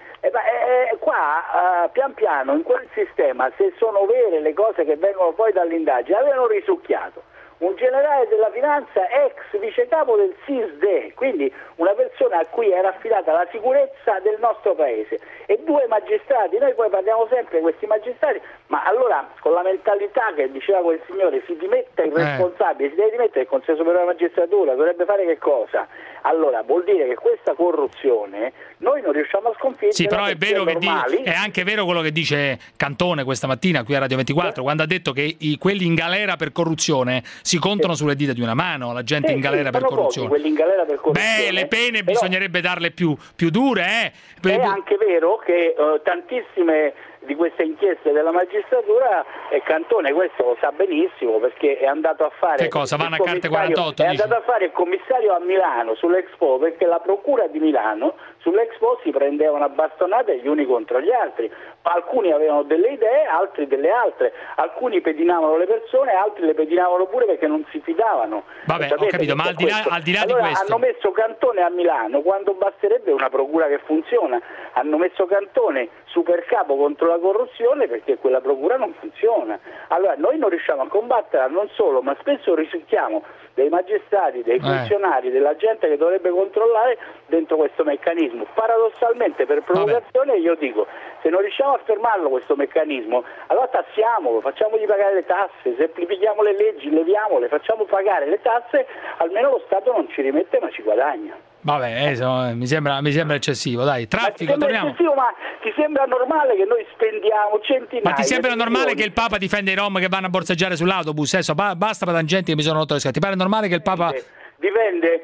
Qua pian piano in quel sistema, se sono vere le cose che vengono poi dall'indagine, avevano risucchiato un generale della finanza ex vicecapo del SISDE, quindi una persona a cui era affidata la sicurezza del nostro paese, e 2 magistrati. Noi poi parliamo sempre di questi magistrati, ma allora con la mentalità che diceva quel signore, si dimette il responsabile, si deve dimettere il Consiglio Superiore della Magistratura, dovrebbe fare che cosa? Allora vuol dire che questa corruzione noi non riusciamo a sconfiggere. Sì, però è vero è anche vero quello che dice Cantone questa mattina qui a Radio 24, quando ha detto che quelli in galera per corruzione si contano sulle dita di una mano, la gente in galera per corruzione. Quelli in galera per corruzione. Le pene bisognerebbe darle più dure, È anche vero che tantissime di queste inchieste della magistratura, e Cantone questo lo sa benissimo perché è andato a fare... Che cosa? Vanno a carte 48? È andato a fare il commissario a Milano sull'Expo, perché la procura di Milano sull'Expo si prendevano a bastonate gli uni contro gli altri. Alcuni avevano delle idee, altri delle altre. Alcuni pedinavano le persone, altri le pedinavano pure perché non si fidavano. Vabbè, ho capito, ma al di là di questo... Hanno messo Cantone a Milano quando basterebbe una procura che funziona. Hanno messo Cantone supercapo contro la corruzione perché quella procura non funziona. Allora noi non riusciamo a combatterla, non solo, ma spesso risucchiamo dei magistrati, dei funzionari, della gente che dovrebbe controllare dentro questo meccanismo. Paradossalmente, per provocazione, io dico, se non riusciamo a fermarlo questo meccanismo, allora tassiamolo, facciamogli pagare le tasse, semplifichiamo le leggi, leviamole, facciamo pagare le tasse, almeno lo Stato non ci rimette ma ci guadagna. Vabbè, mi sembra eccessivo, dai. Traffico, torniamo. Ma ti sembra normale che noi spendiamo centinaia? Ma ti sembra normale che il Papa difenda i rom che vanno a borseggiare sull'autobus? Basta per tangenti che mi sono rotto le scatole. Ti pare normale che il Papa... Dipende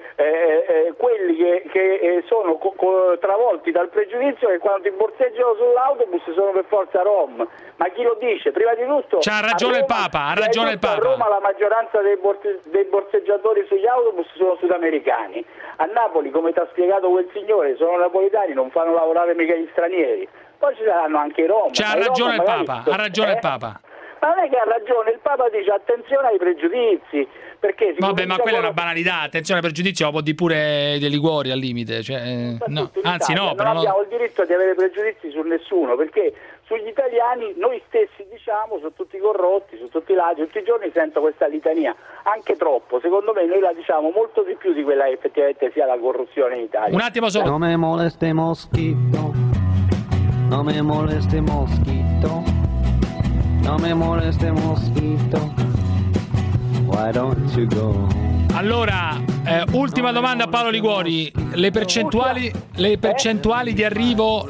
quelli che sono travolti dal pregiudizio che quando ti borseggiano sull'autobus sono per forza rom. Ma chi lo dice? Prima di tutto ha ragione il Papa, ha ragione il Papa. A Roma la maggioranza dei borseggiatori sugli autobus sono sudamericani. A Napoli, come ti ha spiegato quel signore, sono napoletani, non fanno lavorare mica gli stranieri. Poi ci saranno anche i rom. Ha ragione il Papa, ha ragione il Papa. Ma non è che ha ragione, il Papa dice attenzione ai pregiudizi. Perché vabbè, ma quella è una banalità, attenzione al pregiudizio, lo può dire pure dei Liguori al limite, cioè, no. Anzi no, non però abbiamo il diritto di avere pregiudizi su nessuno, perché sugli italiani noi stessi diciamo sono tutti corrotti, sono tutti ladri, tutti i giorni sento questa litania, anche troppo, secondo me noi la diciamo molto di più di quella che effettivamente sia la corruzione in Italia. Un attimo solo. Non me moleste moschito, non me moleste moschito, non me moleste moschito. Why don't you go? Allora, ultima domanda a Paolo Liguori, le percentuali di arrivo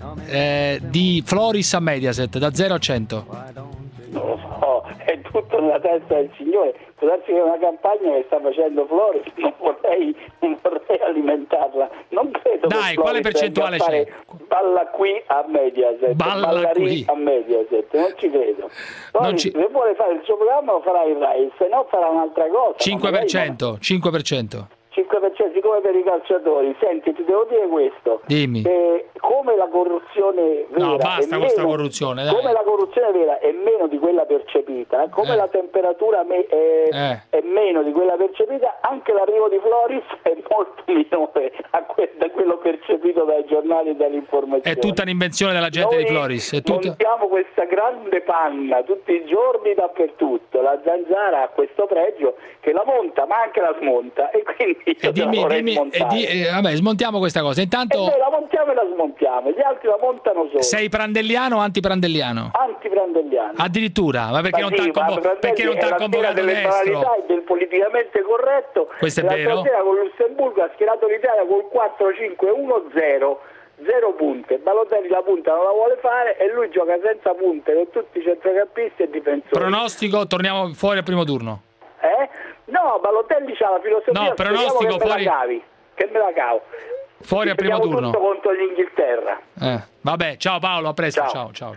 di Floris a Mediaset da 0 a 100. Non lo so, è tutto da nella testa del signore. Può darsi che è una campagna che sta facendo Floris, non vorrei alimentarla. Non credo. Dai, quale percentuale c'è? Balla qui a Mediaset, balla qui a Mediaset, non ci credo. Se vuole fare il suo programma lo farà il Rai, se no farà un'altra cosa. 5%, 5%. 5%, siccome per i calciatori. Senti, ti devo dire questo. Dimmi. Come la corruzione vera, no, basta questa corruzione, dai. Come la corruzione vera è meno di quella percepita, come la temperatura è meno di quella percepita, anche l'arrivo di Floris è molto minore da quello percepito dai giornali e dall'informazione. È tutta un'invenzione della gente di Floris. Montiamo questa grande panna tutti i giorni dappertutto. La Zanzara ha questo pregio che la monta ma anche la smonta, e quindi vabbè, smontiamo questa cosa. Intanto noi la montiamo e la smontiamo, gli altri la montano solo. Sei prandelliano o antiprandelliano? Antiprandelliano. Addirittura? Ma perché non t'ha convocato delle banalità e del politicamente corretto. Questo è vero. La sera con Lussemburgo ha schierato l'Italia col 4-5-1-0. 0 punte. Balotelli la punta non la vuole fare e lui gioca senza punte con tutti i centrocampisti e difensori. Pronostico, torniamo fuori al primo turno. No, Balotelli c'ha la filosofia. No, pronostico fuori. Che me la cavo. Fuori al primo turno. Tutto contro l'Inghilterra. Vabbè, ciao Paolo, a presto. Ciao.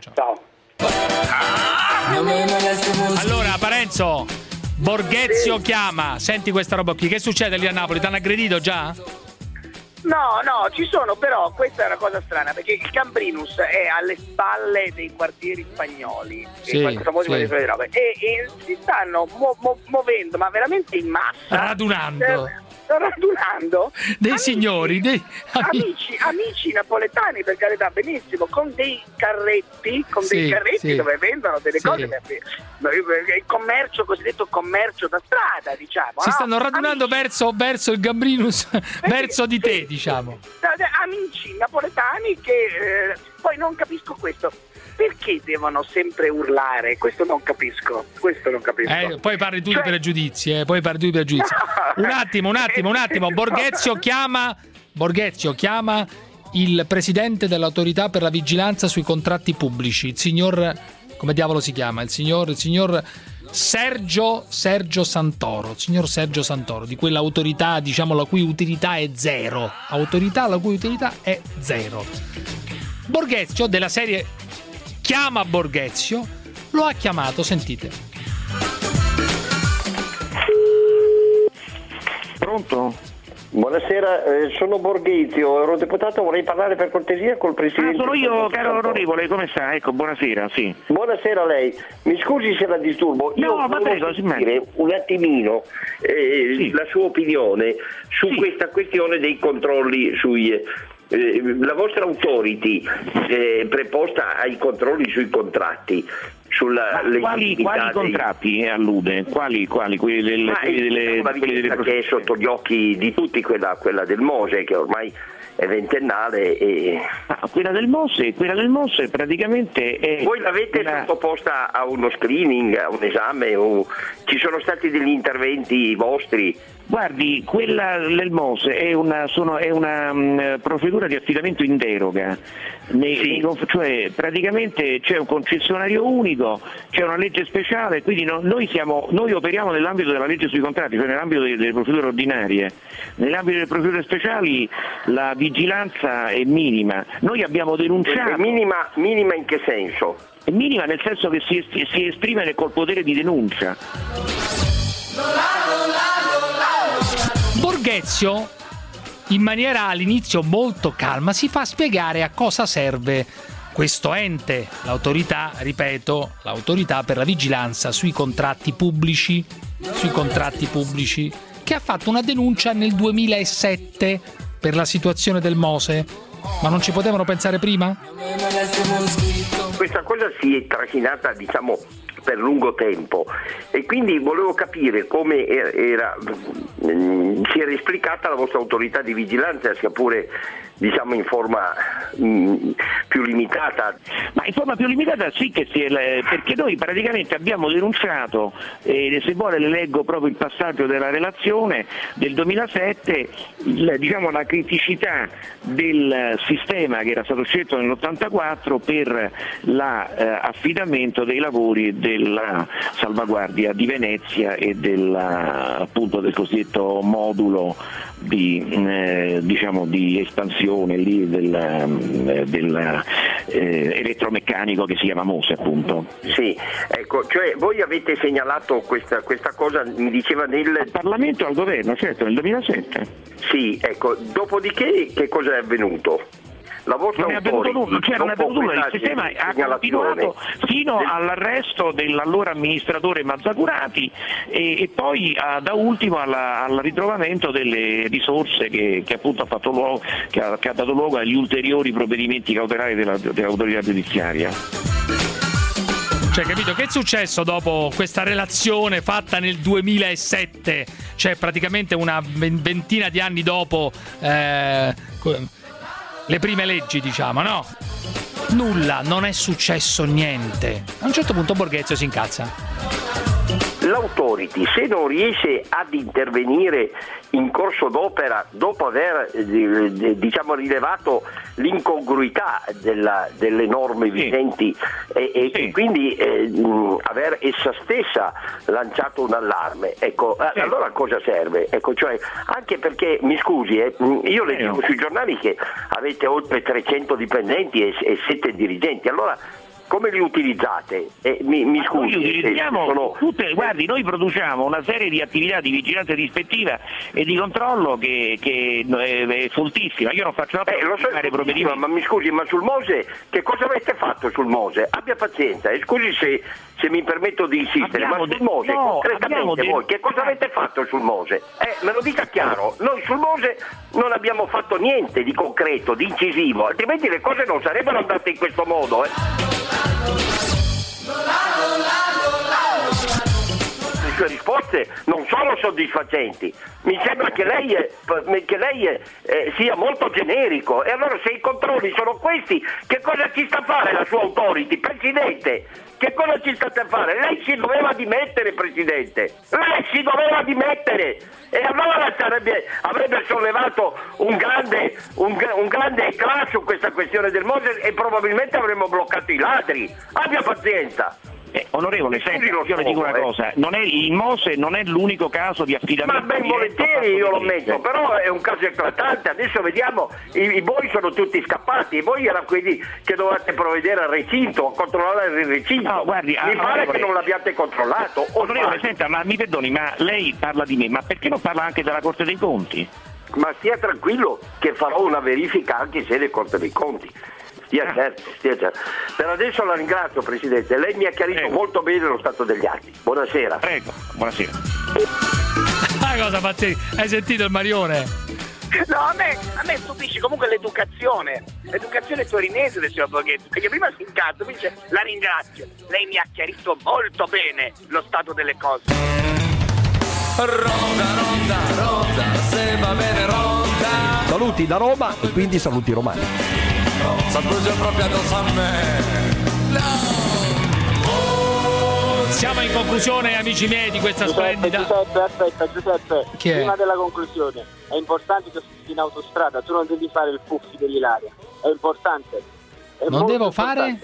Allora, Parenzo, Borghezio chiama. Senti questa roba qui. Che succede lì a Napoli? T'hanno aggredito già? No, ci sono, però questa è una cosa strana, perché il Gambrinus è alle spalle dei quartieri spagnoli, e si stanno muovendo, ma veramente in massa. Radunando dei signori, amici napoletani, per carità, benissimo, con dei carretti, dove vendono delle cose, il commercio, cosiddetto commercio da strada, diciamo. Si stanno radunando verso il Gambrinus, verso di te, diciamo. Amici napoletani che poi non capisco questo. Perché devono sempre urlare? Questo non capisco. Poi parli tu di pregiudizi, Un attimo. Borghezio chiama il presidente dell'autorità per la vigilanza sui contratti pubblici, il signor, come diavolo si chiama? Il signor Sergio Santoro, di quell'autorità, diciamo, la cui utilità è zero. Borghezio, della serie Chiama Borghezio, lo ha chiamato, sentite. Pronto? Buonasera, sono Borghezio, eurodeputato, vorrei parlare per cortesia col Presidente. Sono io, caro onorevole, come sta? Ecco, buonasera, sì. Buonasera a lei, mi scusi se la disturbo, io volevo sentire un attimino la sua opinione su questa questione dei controlli sui... la vostra authority preposta ai controlli sui contratti, quali contratti allude? Quali? Quelli delle che è sotto gli occhi di tutti, quella del Mose, che ormai è ventennale quella del Mose praticamente è... Voi l'avete sottoposta a uno screening, a un esame, ci sono stati degli interventi vostri? Guardi, quella del Mose è una procedura di affidamento in deroga, cioè praticamente c'è un concessionario unico, c'è una legge speciale, quindi noi operiamo nell'ambito della legge sui contratti, cioè nell'ambito delle procedure ordinarie. Nell'ambito delle procedure speciali la vigilanza è minima. Noi abbiamo denunciato... Minima in che senso? È minima nel senso che si esprime col potere di denuncia. Borghezio, in maniera all'inizio molto calma, si fa spiegare a cosa serve questo ente, l'autorità per la vigilanza sui contratti pubblici, che ha fatto una denuncia nel 2007 per la situazione del Mose. Ma non ci potevano pensare prima? Questa cosa si è trascinata, diciamo, per lungo tempo, e quindi volevo capire come era si era esplicata la vostra autorità di vigilanza, sia pure diciamo in forma più limitata. Ma in forma più limitata sì, perché noi praticamente abbiamo denunciato, se vuole le leggo proprio il passaggio della relazione del 2007, diciamo la criticità del sistema che era stato scelto nell'84 per l'affidamento dei lavori della salvaguardia di Venezia e appunto del cosiddetto modulo di espansione lì del elettromeccanico che si chiama MOSE, appunto. Sì, ecco, cioè voi avete segnalato questa cosa, mi diceva nel Parlamento al governo, certo, nel 2007. Sì, ecco, dopodiché che cosa è avvenuto? La vostra non è avvenuto nulla, il sistema ha continuato fino all'arresto dell'allora amministratore Mazzacurati e poi da ultimo al ritrovamento delle risorse che appunto che ha dato luogo agli ulteriori provvedimenti cautelari dell'autorità giudiziaria. Cioè, capito, che è successo dopo questa relazione fatta nel 2007? Cioè, praticamente una ventina di anni dopo le prime leggi, diciamo, no? Nulla, non è successo niente. A un certo punto Borghezio si incazza. L'autority, se non riesce ad intervenire in corso d'opera dopo aver diciamo rilevato l'incongruità delle norme vigenti e quindi aver essa stessa lanciato un allarme, ecco, allora a cosa serve? Ecco, cioè, anche perché, mi scusi, io leggevo sui giornali che avete oltre 300 dipendenti e 7 dirigenti, allora come li utilizzate? Mi scusi. Noi utilizziamo guardi, noi produciamo una serie di attività di vigilanza rispettiva e di controllo che è foltissima. Io non faccio altro che fare provvedimenti. Ma mi scusi, ma sul MOSE che cosa avete fatto sul MOSE? Abbia pazienza, e scusi se mi permetto di insistere, ma sul MOSE concretamente voi che cosa avete fatto sul MOSE? Me lo dica chiaro, noi sul MOSE non abbiamo fatto niente di concreto, di incisivo, altrimenti le cose non sarebbero andate in questo modo. Le sue risposte non sono soddisfacenti, mi sembra che lei sia molto generico, e allora se i controlli sono questi, che cosa ci sta a fare la sua autority, Presidente? Che cosa ci state a fare? Lei si doveva dimettere, Presidente, lei si doveva dimettere, e allora avrebbe sollevato un grande eclat su questa questione del MOSE e probabilmente avremmo bloccato i ladri. Abbia pazienza. Onorevole, senti, io le dico una cosa, il MOSE non è l'unico caso di affidamento. Ma ben volentieri io lo metto, però è un caso eclatante. Adesso vediamo, i voi sono tutti scappati, e voi erano quelli che dovete provvedere al recinto, a controllare il recinto. No, guardi, mi pare che non l'abbiate controllato. Onorevole, senta, ma mi perdoni, ma lei parla di me, ma perché non parla anche della Corte dei Conti? Ma stia tranquillo che farò una verifica anche in sede Corte dei Conti. Stia certo. Per adesso la ringrazio, Presidente. Lei mi ha chiarito molto bene lo stato degli atti. Buonasera. Prego, buonasera. Cosa pazzesca. Hai sentito il Marione? No, a me stupisce comunque l'educazione torinese del signor Borghezio, perché prima si incazza, poi dice la ringrazio. Lei mi ha chiarito molto bene lo stato delle cose. Rosa, se va bene Rosa. Saluti da Roma e quindi saluti romani. S'appoggia proprio addosso a me. Siamo in conclusione, amici miei, di questa splendida. Giuseppe, Chi è? prima della conclusione, è importante che sei in autostrada, tu non devi fare il fuffi dell'Ilaria. È importante. Non devo fare?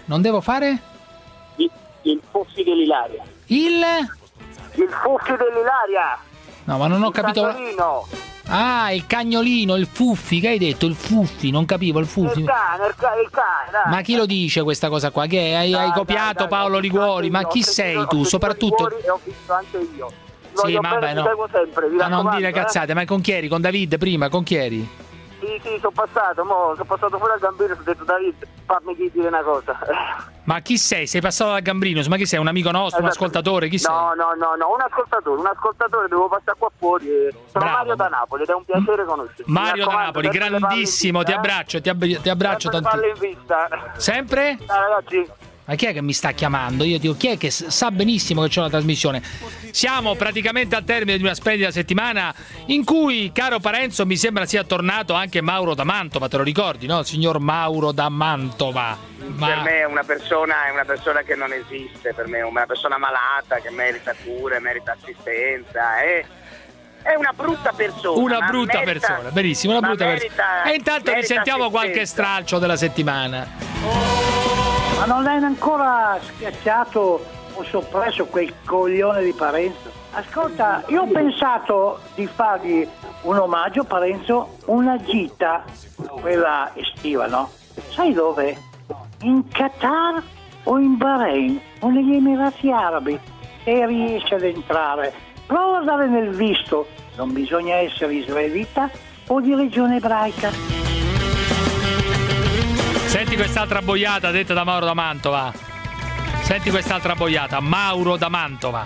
Il fuffi dell'Ilaria. Il fuffi dell'Ilaria. No, ma non ho capito. Cagnolino. Ah, il cagnolino, il fuffi, che hai detto? Il fuffi, non capivo, il fuffi. Il cane, dai. Ma chi lo dice questa cosa qua? Che hai copiato Paolo Liguori? Ma chi sei tu? Soprattutto. Ho visto anche io. Sì, vabbè, no. Ma non dire cazzate, ma con chi eri? Con David prima? Con chi eri? Sì, sono passato fuori al Gambino e ho detto David, fammi dire una cosa. Ma chi sei? Sei passato dal Gambrino? Ma chi sei? Un amico nostro, un ascoltatore? Chi sei? No, un ascoltatore, devo passare qua fuori. Sono Mario da Napoli ed è un piacere conoscerti. Mario da Napoli, grandissimo, ti abbraccio tantissimo. Sempre? Ragazzi. Ma chi è che mi sta chiamando? Io dico, chi è che sa benissimo che c'è una trasmissione? Siamo praticamente al termine di una splendida settimana in cui, caro Parenzo, mi sembra sia tornato anche Mauro da Mantova, te lo ricordi, no? Il signor Mauro da Mantova. Per me è una persona che non esiste, per me è una persona malata che merita cure, merita assistenza, è una brutta persona. Una brutta persona, benissimo, una brutta persona. E intanto risentiamo qualche stralcio della settimana. Ma non l'hai ancora schiacciato o soppresso quel coglione di Parenzo? Ascolta, io ho pensato di fargli un omaggio, Parenzo, una gita, quella estiva, no? Sai dove? In Qatar o in Bahrain o negli Emirati Arabi, se riesci ad entrare. Prova a dare nel visto, non bisogna essere israelita o di regione ebraica. Senti quest'altra boiata detta da Mauro da Mantova. Senti quest'altra boiata, Mauro da Mantova.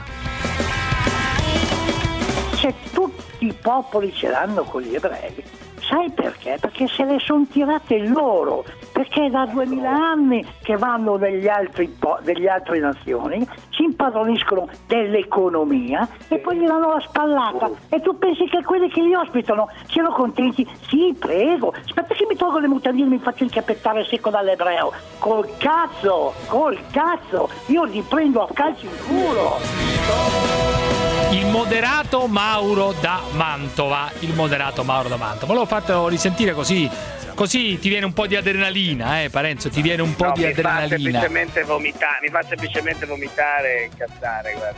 Se tutti i popoli ce l'hanno con gli ebrei, sai perché? Perché se le sono tirate loro, perché da 2000 anni che vanno delle altre nazioni, si impadroniscono dell'economia e poi gli danno la spallata. E tu pensi che quelli che li ospitano siano contenti? Sì, prego, aspetta che mi tolgo le mutandine e mi faccio inchiappettare secco dall'ebreo. Col cazzo, io li prendo a calci in culo. Il moderato Mauro da Mantova. Volevo fartelo risentire così ti viene un po' di adrenalina, Parenzo, ti viene un po' di adrenalina. Mi fa semplicemente vomitare e incazzare, guarda.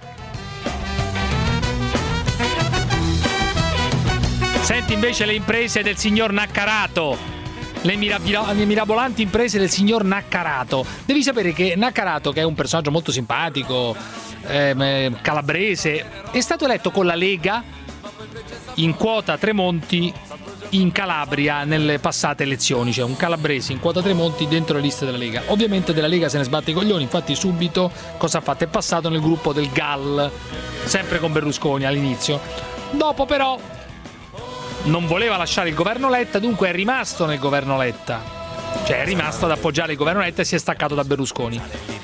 Senti invece le imprese del signor Naccarato. Le mirabolanti imprese del signor Naccarato. Devi sapere che Naccarato, che è un personaggio molto simpatico, calabrese, è stato eletto con la Lega in quota Tremonti in Calabria nelle passate elezioni, cioè un calabrese in quota Tremonti dentro le liste della Lega. Ovviamente della Lega se ne sbatte i coglioni, infatti subito cosa ha fatto? È passato nel gruppo del GAL, sempre con Berlusconi all'inizio. Dopo però non voleva lasciare il governo Letta, dunque è rimasto nel governo Letta, cioè è rimasto ad appoggiare il governo Letta e si è staccato da Berlusconi.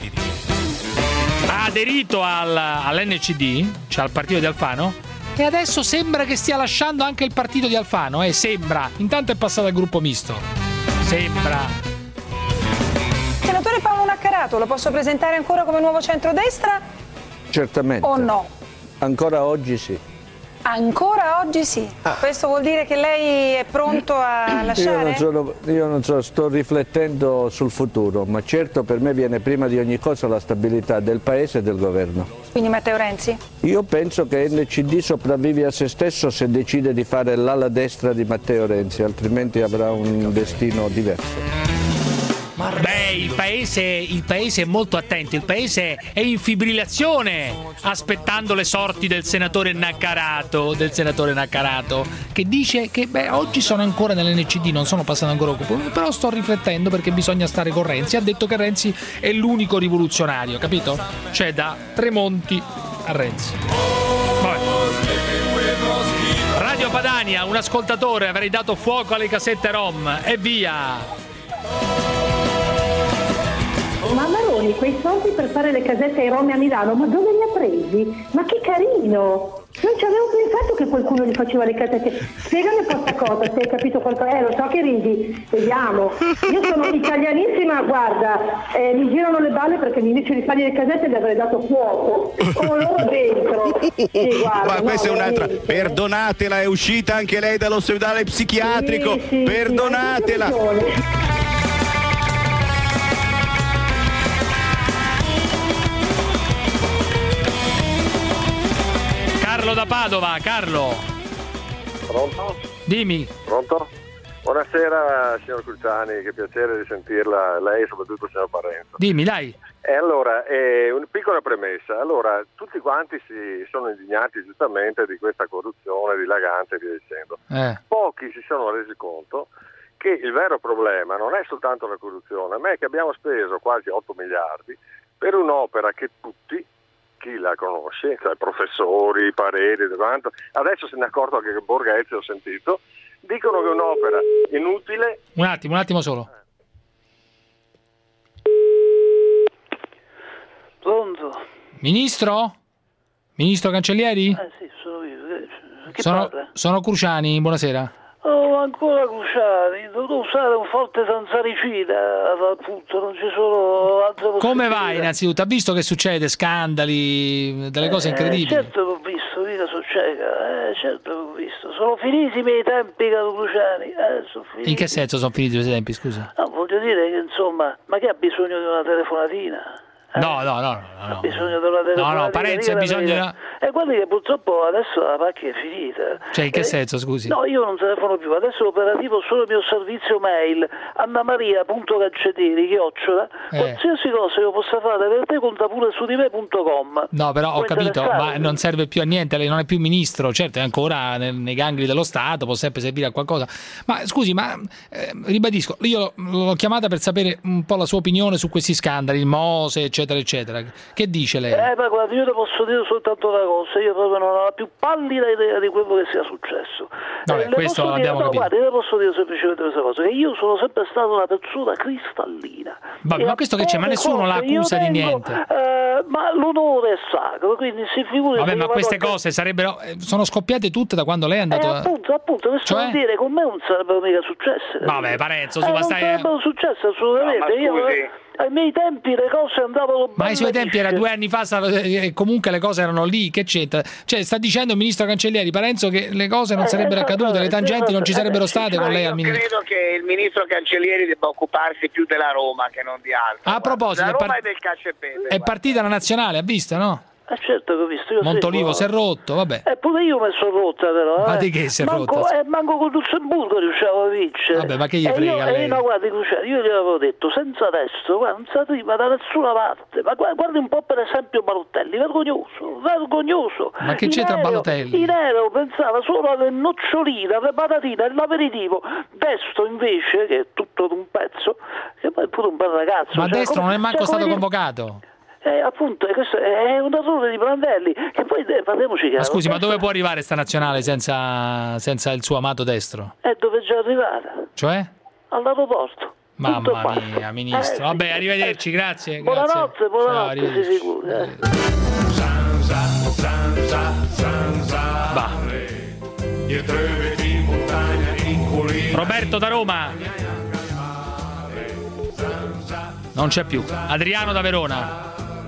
Ha aderito all'NCD, cioè al partito di Alfano, e adesso sembra che stia lasciando anche il partito di Alfano, sembra. Intanto è passato al gruppo misto. Sembra. Senatore Paolo Naccarato, lo posso presentare ancora come nuovo centrodestra? Certamente. O no? Ancora oggi sì. Ancora oggi sì. Questo vuol dire che lei è pronto a lasciare? Io non so, sto riflettendo sul futuro, ma certo per me viene prima di ogni cosa la stabilità del Paese e del governo. Quindi Matteo Renzi? Io penso che NCD sopravvive a se stesso se decide di fare l'ala destra di Matteo Renzi, altrimenti avrà un destino diverso. Beh, il paese è molto attento, il paese è in fibrillazione aspettando le sorti del senatore Naccarato, che dice che oggi sono ancora nell'NCD, non sono passato ancora però sto riflettendo perché bisogna stare con Renzi. Ha detto che Renzi è l'unico rivoluzionario, capito? Cioè da Tremonti a Renzi. Vabbè. Radio Padania, un ascoltatore, avrei dato fuoco alle cassette ROM e via. Ma Maroni, quei soldi per fare le casette ai rom a Milano, ma dove li ha presi? Ma che carino! Non ci avevo pensato che qualcuno gli faceva le casette. Spiegami questa cosa, se hai capito qualcosa. Lo so che ridi, vediamo. Io sono italianissima, guarda, mi girano le balle perché invece di fargli le casette gli avrei dato fuoco. Con loro dentro. Sì, guarda, questa è un'altra. vedi. Perdonatela, è uscita anche lei dall'ospedale psichiatrico. Sì, perdonatela. Carlo da Padova, Carlo. Pronto? Dimmi. Pronto? Buonasera signor Cruciani, che piacere di sentirla, lei e soprattutto signor Parenzo. Dimmi, dai. E allora, una piccola premessa. Allora, tutti quanti si sono indignati giustamente di questa corruzione dilagante e via dicendo. Pochi si sono resi conto che il vero problema non è soltanto la corruzione, ma è che abbiamo speso quasi 8 miliardi per un'opera che tutti, chi la conosce, cioè professori, pareri, adesso se ne è accorto anche che Borghezzi, ho sentito, dicono che è un'opera inutile. Un attimo solo. Pronto? Ministro? Ministro Cancellieri? Sì, sono io. Chi parla? Sono Cruciani, buonasera. Oh, ancora Cruciani, devo usare un forte sanzaricida, appunto, non ci sono altre possibilità. Come va innanzitutto? Ha visto che succede? Scandali, delle cose incredibili? Certo che ho visto, mica succede, certo che ho visto. Sono finiti i miei tempi, caro Cruciani, sono finiti. In che senso sono finiti i tempi, scusa? No, voglio dire che insomma, ma che ha bisogno di una telefonatina? No. Ha bisogno di una telefonatina. No, Parenzo ha bisogno. Guardi che purtroppo adesso la pacchia è finita. Cioè, in che senso, scusi? No, io non telefono più, adesso l'operativo solo il mio servizio mail, annamaria.cancellieri, qualsiasi cosa io possa fare per te conta pure su di me.com. No, però ho capito, ma non serve più a niente, lei non è più ministro, certo è ancora nei gangli dello Stato, può sempre servire a qualcosa. Ma scusi, ribadisco, io l'ho chiamata per sapere un po' la sua opinione su questi scandali, il Mose, eccetera, eccetera. Che dice lei? Ma guarda, io le posso dire soltanto una cosa, io proprio non ho la più pallida idea di quello che sia successo. Questo l'abbiamo capito. Guarda, le posso dire semplicemente questa cosa, che io sono sempre stata una persona cristallina. Ma questo che c'è? Ma nessuno la accusa di niente. Ma l'onore è sacro, quindi si figuri. Vabbè, ma queste cose sono scoppiate tutte da quando lei è andato. Appunto, questo vuol dire con me non sarebbero mica successe. Vabbè, Parenzo, non sarebbero successe assolutamente. No, ai miei tempi le cose andavano bene. Ma ai suoi tempi era 2 anni fa, comunque le cose erano lì, che c'entra? Cioè, sta dicendo il ministro Cancellieri, Parenzo, che le cose non sarebbero accadute, le tangenti non ci sarebbero state con lei al ministro. Credo che il ministro Cancellieri debba occuparsi più della Roma che non di altro. A proposito, la Roma è del calcio e pepe. È partita la nazionale, ha visto, no? Certo che ho visto. Io Montolivo si è rotto, vabbè. Pure io mi sono rotta, però. Ma di che si è rotta? Manco con Lussemburgo riuscivo a vincere. Vabbè, ma che gli frega lei? No, guardi, Cruciani, io gli avevo detto, senza testo, guarda, non si arriva da nessuna parte. Ma guardi un po' per esempio Balotelli, vergognoso. Ma che c'entra Balotelli? In aereo pensava solo alle nocciolina, alle patatine, all'aperitivo. Destro invece, che è tutto d'un pezzo, che poi è pure un bel ragazzo. Ma Destro non è manco stato convocato. Appunto, questo è un errore di Prandelli, che poi parliamoci chiaro. Ma scusi, ma dove può arrivare sta nazionale senza il suo amato Destro? Dove è già arrivata? Cioè? All'aeroporto. Mamma mia, ministro. Vabbè, arrivederci, grazie. Buonanotte, si sicuro. Roberto da Roma. Non c'è più. Adriano da Verona.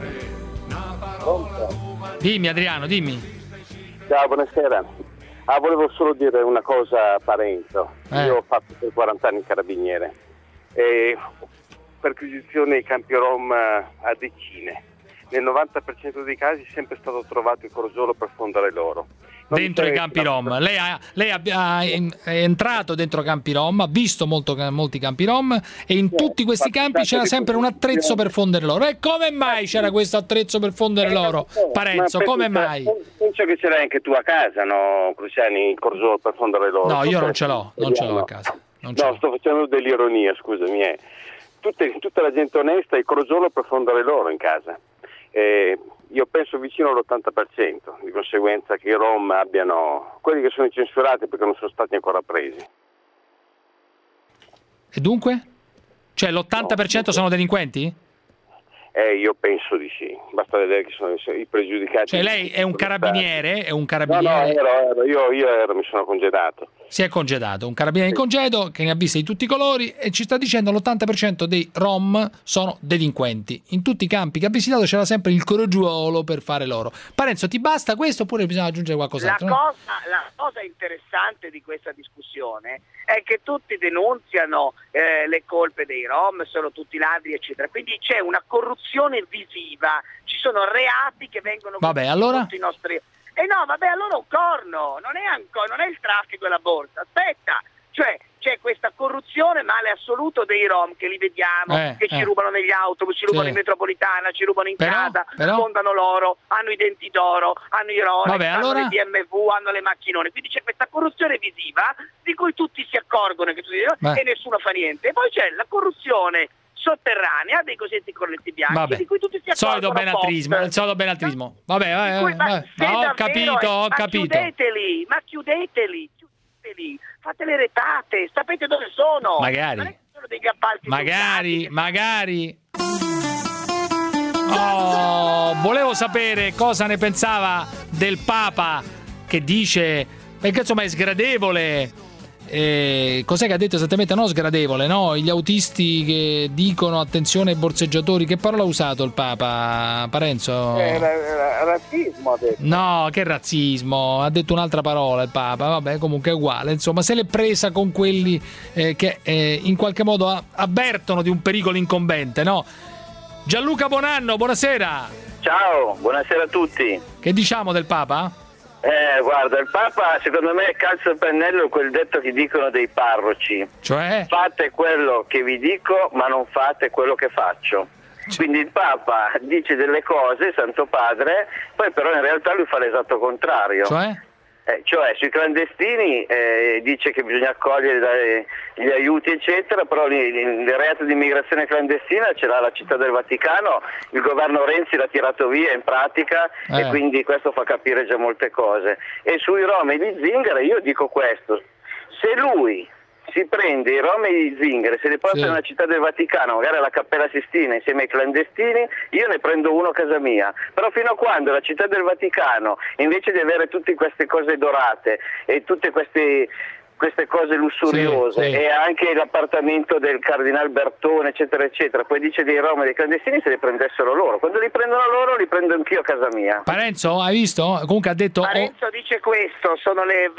Dimmi Adriano, dimmi. Ciao, buonasera. Volevo solo dire una cosa a Parenzo. Io ho fatto per 40 anni carabiniere e perquisizione ai campi rom a decine. Nel 90% dei casi è sempre stato trovato il crogiolo per fondare l'oro. Dentro i campi rom. Lei è entrato dentro campi rom, ha visto molti campi rom e in tutti questi campi c'era sempre un attrezzo per fondere l'oro. E come mai c'era questo attrezzo per fondere l'oro? Parenzo, come mai? Penso che ce l'hai anche tu a casa, no, Cruciani, il crogiolo per fondere l'oro. No, io non ce l'ho a casa. Sto facendo dell'ironia, scusami. Tutta la gente onesta ha il crogiolo per fondere l'oro in casa. Io penso vicino all'80%, di conseguenza che i rom abbiano quelli che sono censurati perché non sono stati ancora presi. E dunque? Cioè l'80% sono delinquenti? Io penso di sì, basta vedere chi sono i pregiudicati. Cioè lei è un carabiniere? No, io mi sono congedato. Si è congedato, un carabiniere in congedo che ne ha viste di tutti i colori e ci sta dicendo l'80% dei rom sono delinquenti. In tutti i campi che ha visitato c'era sempre il crogiuolo per fare l'oro. Parenzo, ti basta questo oppure bisogna aggiungere qualcos'altro? La cosa interessante di questa discussione è che tutti denunziano le colpe dei rom, sono tutti ladri eccetera, quindi c'è una corruzione visiva, ci sono reati che vengono tutti i nostri... allora un corno, non è il traffico e la borsa, aspetta, cioè c'è questa corruzione, male assoluto dei rom che li vediamo, che ci rubano negli autobus, ci rubano in metropolitana, ci rubano in casa, fondano l'oro, hanno i denti d'oro, hanno i Rolex, hanno le BMW, hanno le macchinone, quindi c'è questa corruzione visiva di cui tutti si accorgono e nessuno fa niente, e poi c'è la corruzione sotterranea dei cosiddetti colletti bianchi di cui tutti si accorgono. Il solito benaltrismo. Ho capito. Ma chiudeteli, fate le retate, sapete dove sono. Magari. Non è che sono degli appalti. Magari. No, volevo sapere cosa ne pensava del Papa che dice, perché insomma è sgradevole. Cos'è che ha detto esattamente? No, sgradevole, no? Gli autisti che dicono attenzione ai borseggiatori. Che parola ha usato il Papa, Parenzo? Razzismo ha detto. No, che razzismo, ha detto un'altra parola il Papa, vabbè, comunque è uguale, insomma, se l'è presa con quelli che in qualche modo avvertono di un pericolo incombente, no? Gianluca Bonanno, buonasera. Ciao, buonasera a tutti. Che diciamo del Papa? Guarda, il Papa secondo me calza il pennello quel detto che dicono dei parroci. Cioè? Fate quello che vi dico, ma non fate quello che faccio. Quindi il Papa dice delle cose, Santo Padre, poi però in realtà lui fa l'esatto contrario. Cioè sui clandestini dice che bisogna accogliere gli aiuti eccetera, però il reato di immigrazione clandestina ce l'ha la Città del Vaticano, il governo Renzi l'ha tirato via in pratica e quindi questo fa capire già molte cose. E sui Rom e di Zingara io dico questo: se lui si prende i Rom e di Zingara, se li porta nella Città del Vaticano, magari alla Cappella Sistina insieme ai clandestini, io ne prendo uno a casa mia. Però fino a quando la Città del Vaticano, invece di avere tutte queste cose dorate e tutte queste cose lussuriose e anche l'appartamento del Cardinal Bertone eccetera eccetera, poi dice dei Rom e dei clandestini, se li prendessero loro. Quando li prendono loro li prendo anch'io a casa mia. Parenzo, hai visto? Comunque ha detto Parenzo dice questo, sono le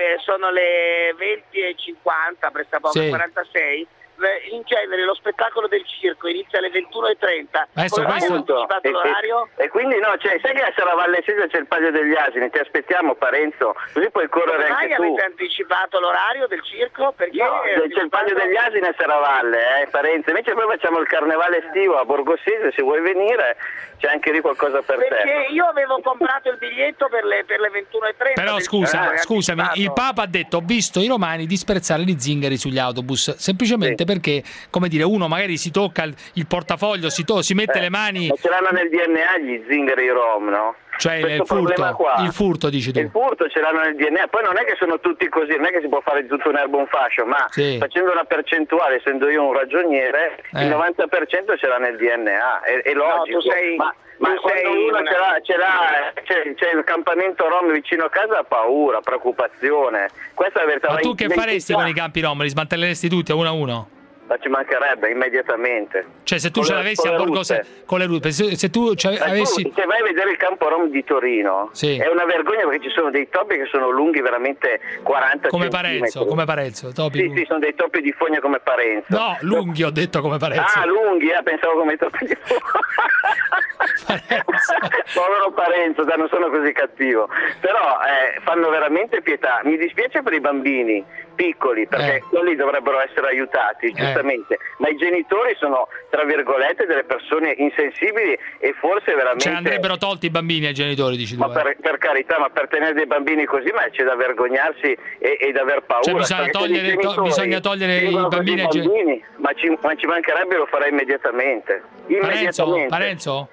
20:50, prestapoco 46. In genere lo spettacolo del circo inizia alle 21:30. Questo l'orario? E quindi no, sai che a Serravalle Sesia c'è il Palio degli Asini, ti aspettiamo Parenzo, così puoi correre anche tu. Avete anticipato l'orario del circo? Perché c'è il Palio degli Asini a Serravalle, Parenzo, invece poi facciamo il carnevale estivo a Borgosesia, se vuoi venire c'è anche lì qualcosa per te. Perché io avevo comprato il biglietto per le 21:30. Però scusami, il Papa ha detto: ho visto i romani disprezzare gli zingari sugli autobus, semplicemente perché, come dire, uno magari si tocca il portafoglio, si mette le mani. Ma ce l'hanno nel DNA gli zingari rom, no? Cioè il furto dici tu. Il furto ce l'hanno nel DNA, poi non è che sono tutti così, non è che si può fare di tutto un'erba un fascio, ma facendo una percentuale, essendo io un ragioniere, il 90% ce l'ha nel DNA, è logico. Ma quando uno c'è il campamento rom vicino a casa, ha paura, preoccupazione. Questa è la verità. Ma tu che faresti con i campi rom? Li smantelleresti tutti a uno a uno? Ma ci mancherebbe immediatamente. Cioè se tu ce l'avessi a Borgosesia con le route, se tu avessi... Se vai a vedere il campo rom di Torino è una vergogna, perché ci sono dei topi che sono lunghi veramente 40 centimetri. Come Parenzo, topi. Sì, sono dei topi di fogna come Parenzo. No, lunghi, ho detto come Parenzo. Ah, lunghi, pensavo come topi di fogna. Povero Parenzo, non sono così cattivo. Però fanno veramente pietà. Mi dispiace per i bambini piccoli, perché quelli dovrebbero essere aiutati, giustamente, ma i genitori sono, tra virgolette, delle persone insensibili e forse veramente... Cioè andrebbero tolti i bambini ai genitori, dici tu? Ma per carità, ma per tenere dei bambini così, ma c'è da vergognarsi e da aver paura. Cioè bisogna togliere i bambini ai genitori. Ma ci mancherebbe, lo farei immediatamente. Parenzo?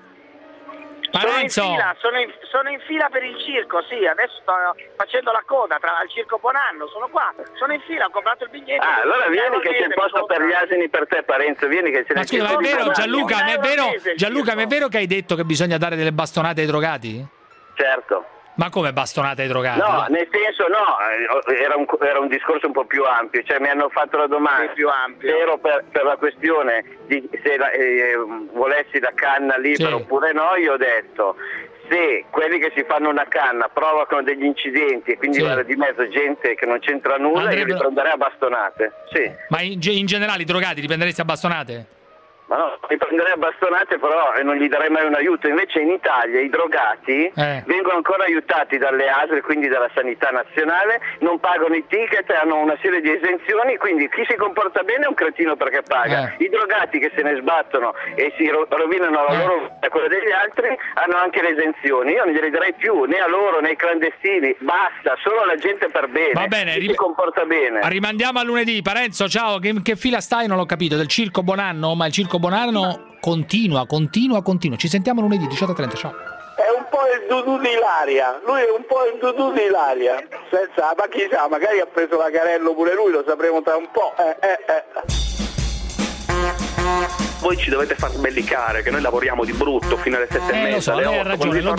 Sono in fila per il circo, adesso sto facendo la coda al circo Bonanno, sono qua, sono in fila, ho comprato il biglietto. Allora vieni che c'è il posto per gli asini per te, Parenzo, vieni che ce ne. Ma scusa, ma è vero, Gianluca, ma è vero che hai detto che bisogna dare delle bastonate ai drogati? Certo. Ma come bastonate ai drogati? No, nel senso era un discorso un po' più ampio, cioè mi hanno fatto la domanda più ampio. Ero per la questione di se volessi la canna libera oppure no, io ho detto se quelli che si fanno una canna provocano degli incidenti e quindi va di mezzo gente che non c'entra nulla, io li prenderei a bastonate. Ma in generale i drogati li prenderesti a bastonate? Ma no, li prenderei a bastonate, però non gli darei mai un aiuto. Invece in Italia i drogati vengono ancora aiutati dalle ASL, quindi dalla sanità nazionale, non pagano i ticket, hanno una serie di esenzioni, quindi chi si comporta bene è un cretino perché paga. I drogati che se ne sbattono e si rovinano la loro vita, quella degli altri, hanno anche le esenzioni. Io non gliele darei più né a loro né ai clandestini, basta, solo alla gente per bene. Va bene, chi si comporta bene. Rimandiamo a lunedì. Parenzo, ciao, che fila stai? Non l'ho capito, del circo Bonanno, ma il circo Bonanno continua. Ci sentiamo lunedì 18:30, ciao. È un po' il Dudù di Ilaria, lui è un po' il Dudù di Ilaria, ma chissà, magari ha preso la Carello pure lui, lo sapremo tra un po'. voi ci dovete far sbellicare, che noi lavoriamo di brutto fino alle 7:30, lo so, alle 8. lei ha ragione, lo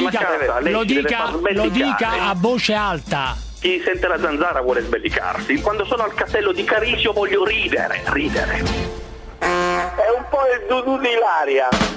dica a voce alta. Chi sente la zanzara vuole sbellicarsi. Quando sono al castello di Carisio voglio ridere. È un po' il dudù di Ilaria.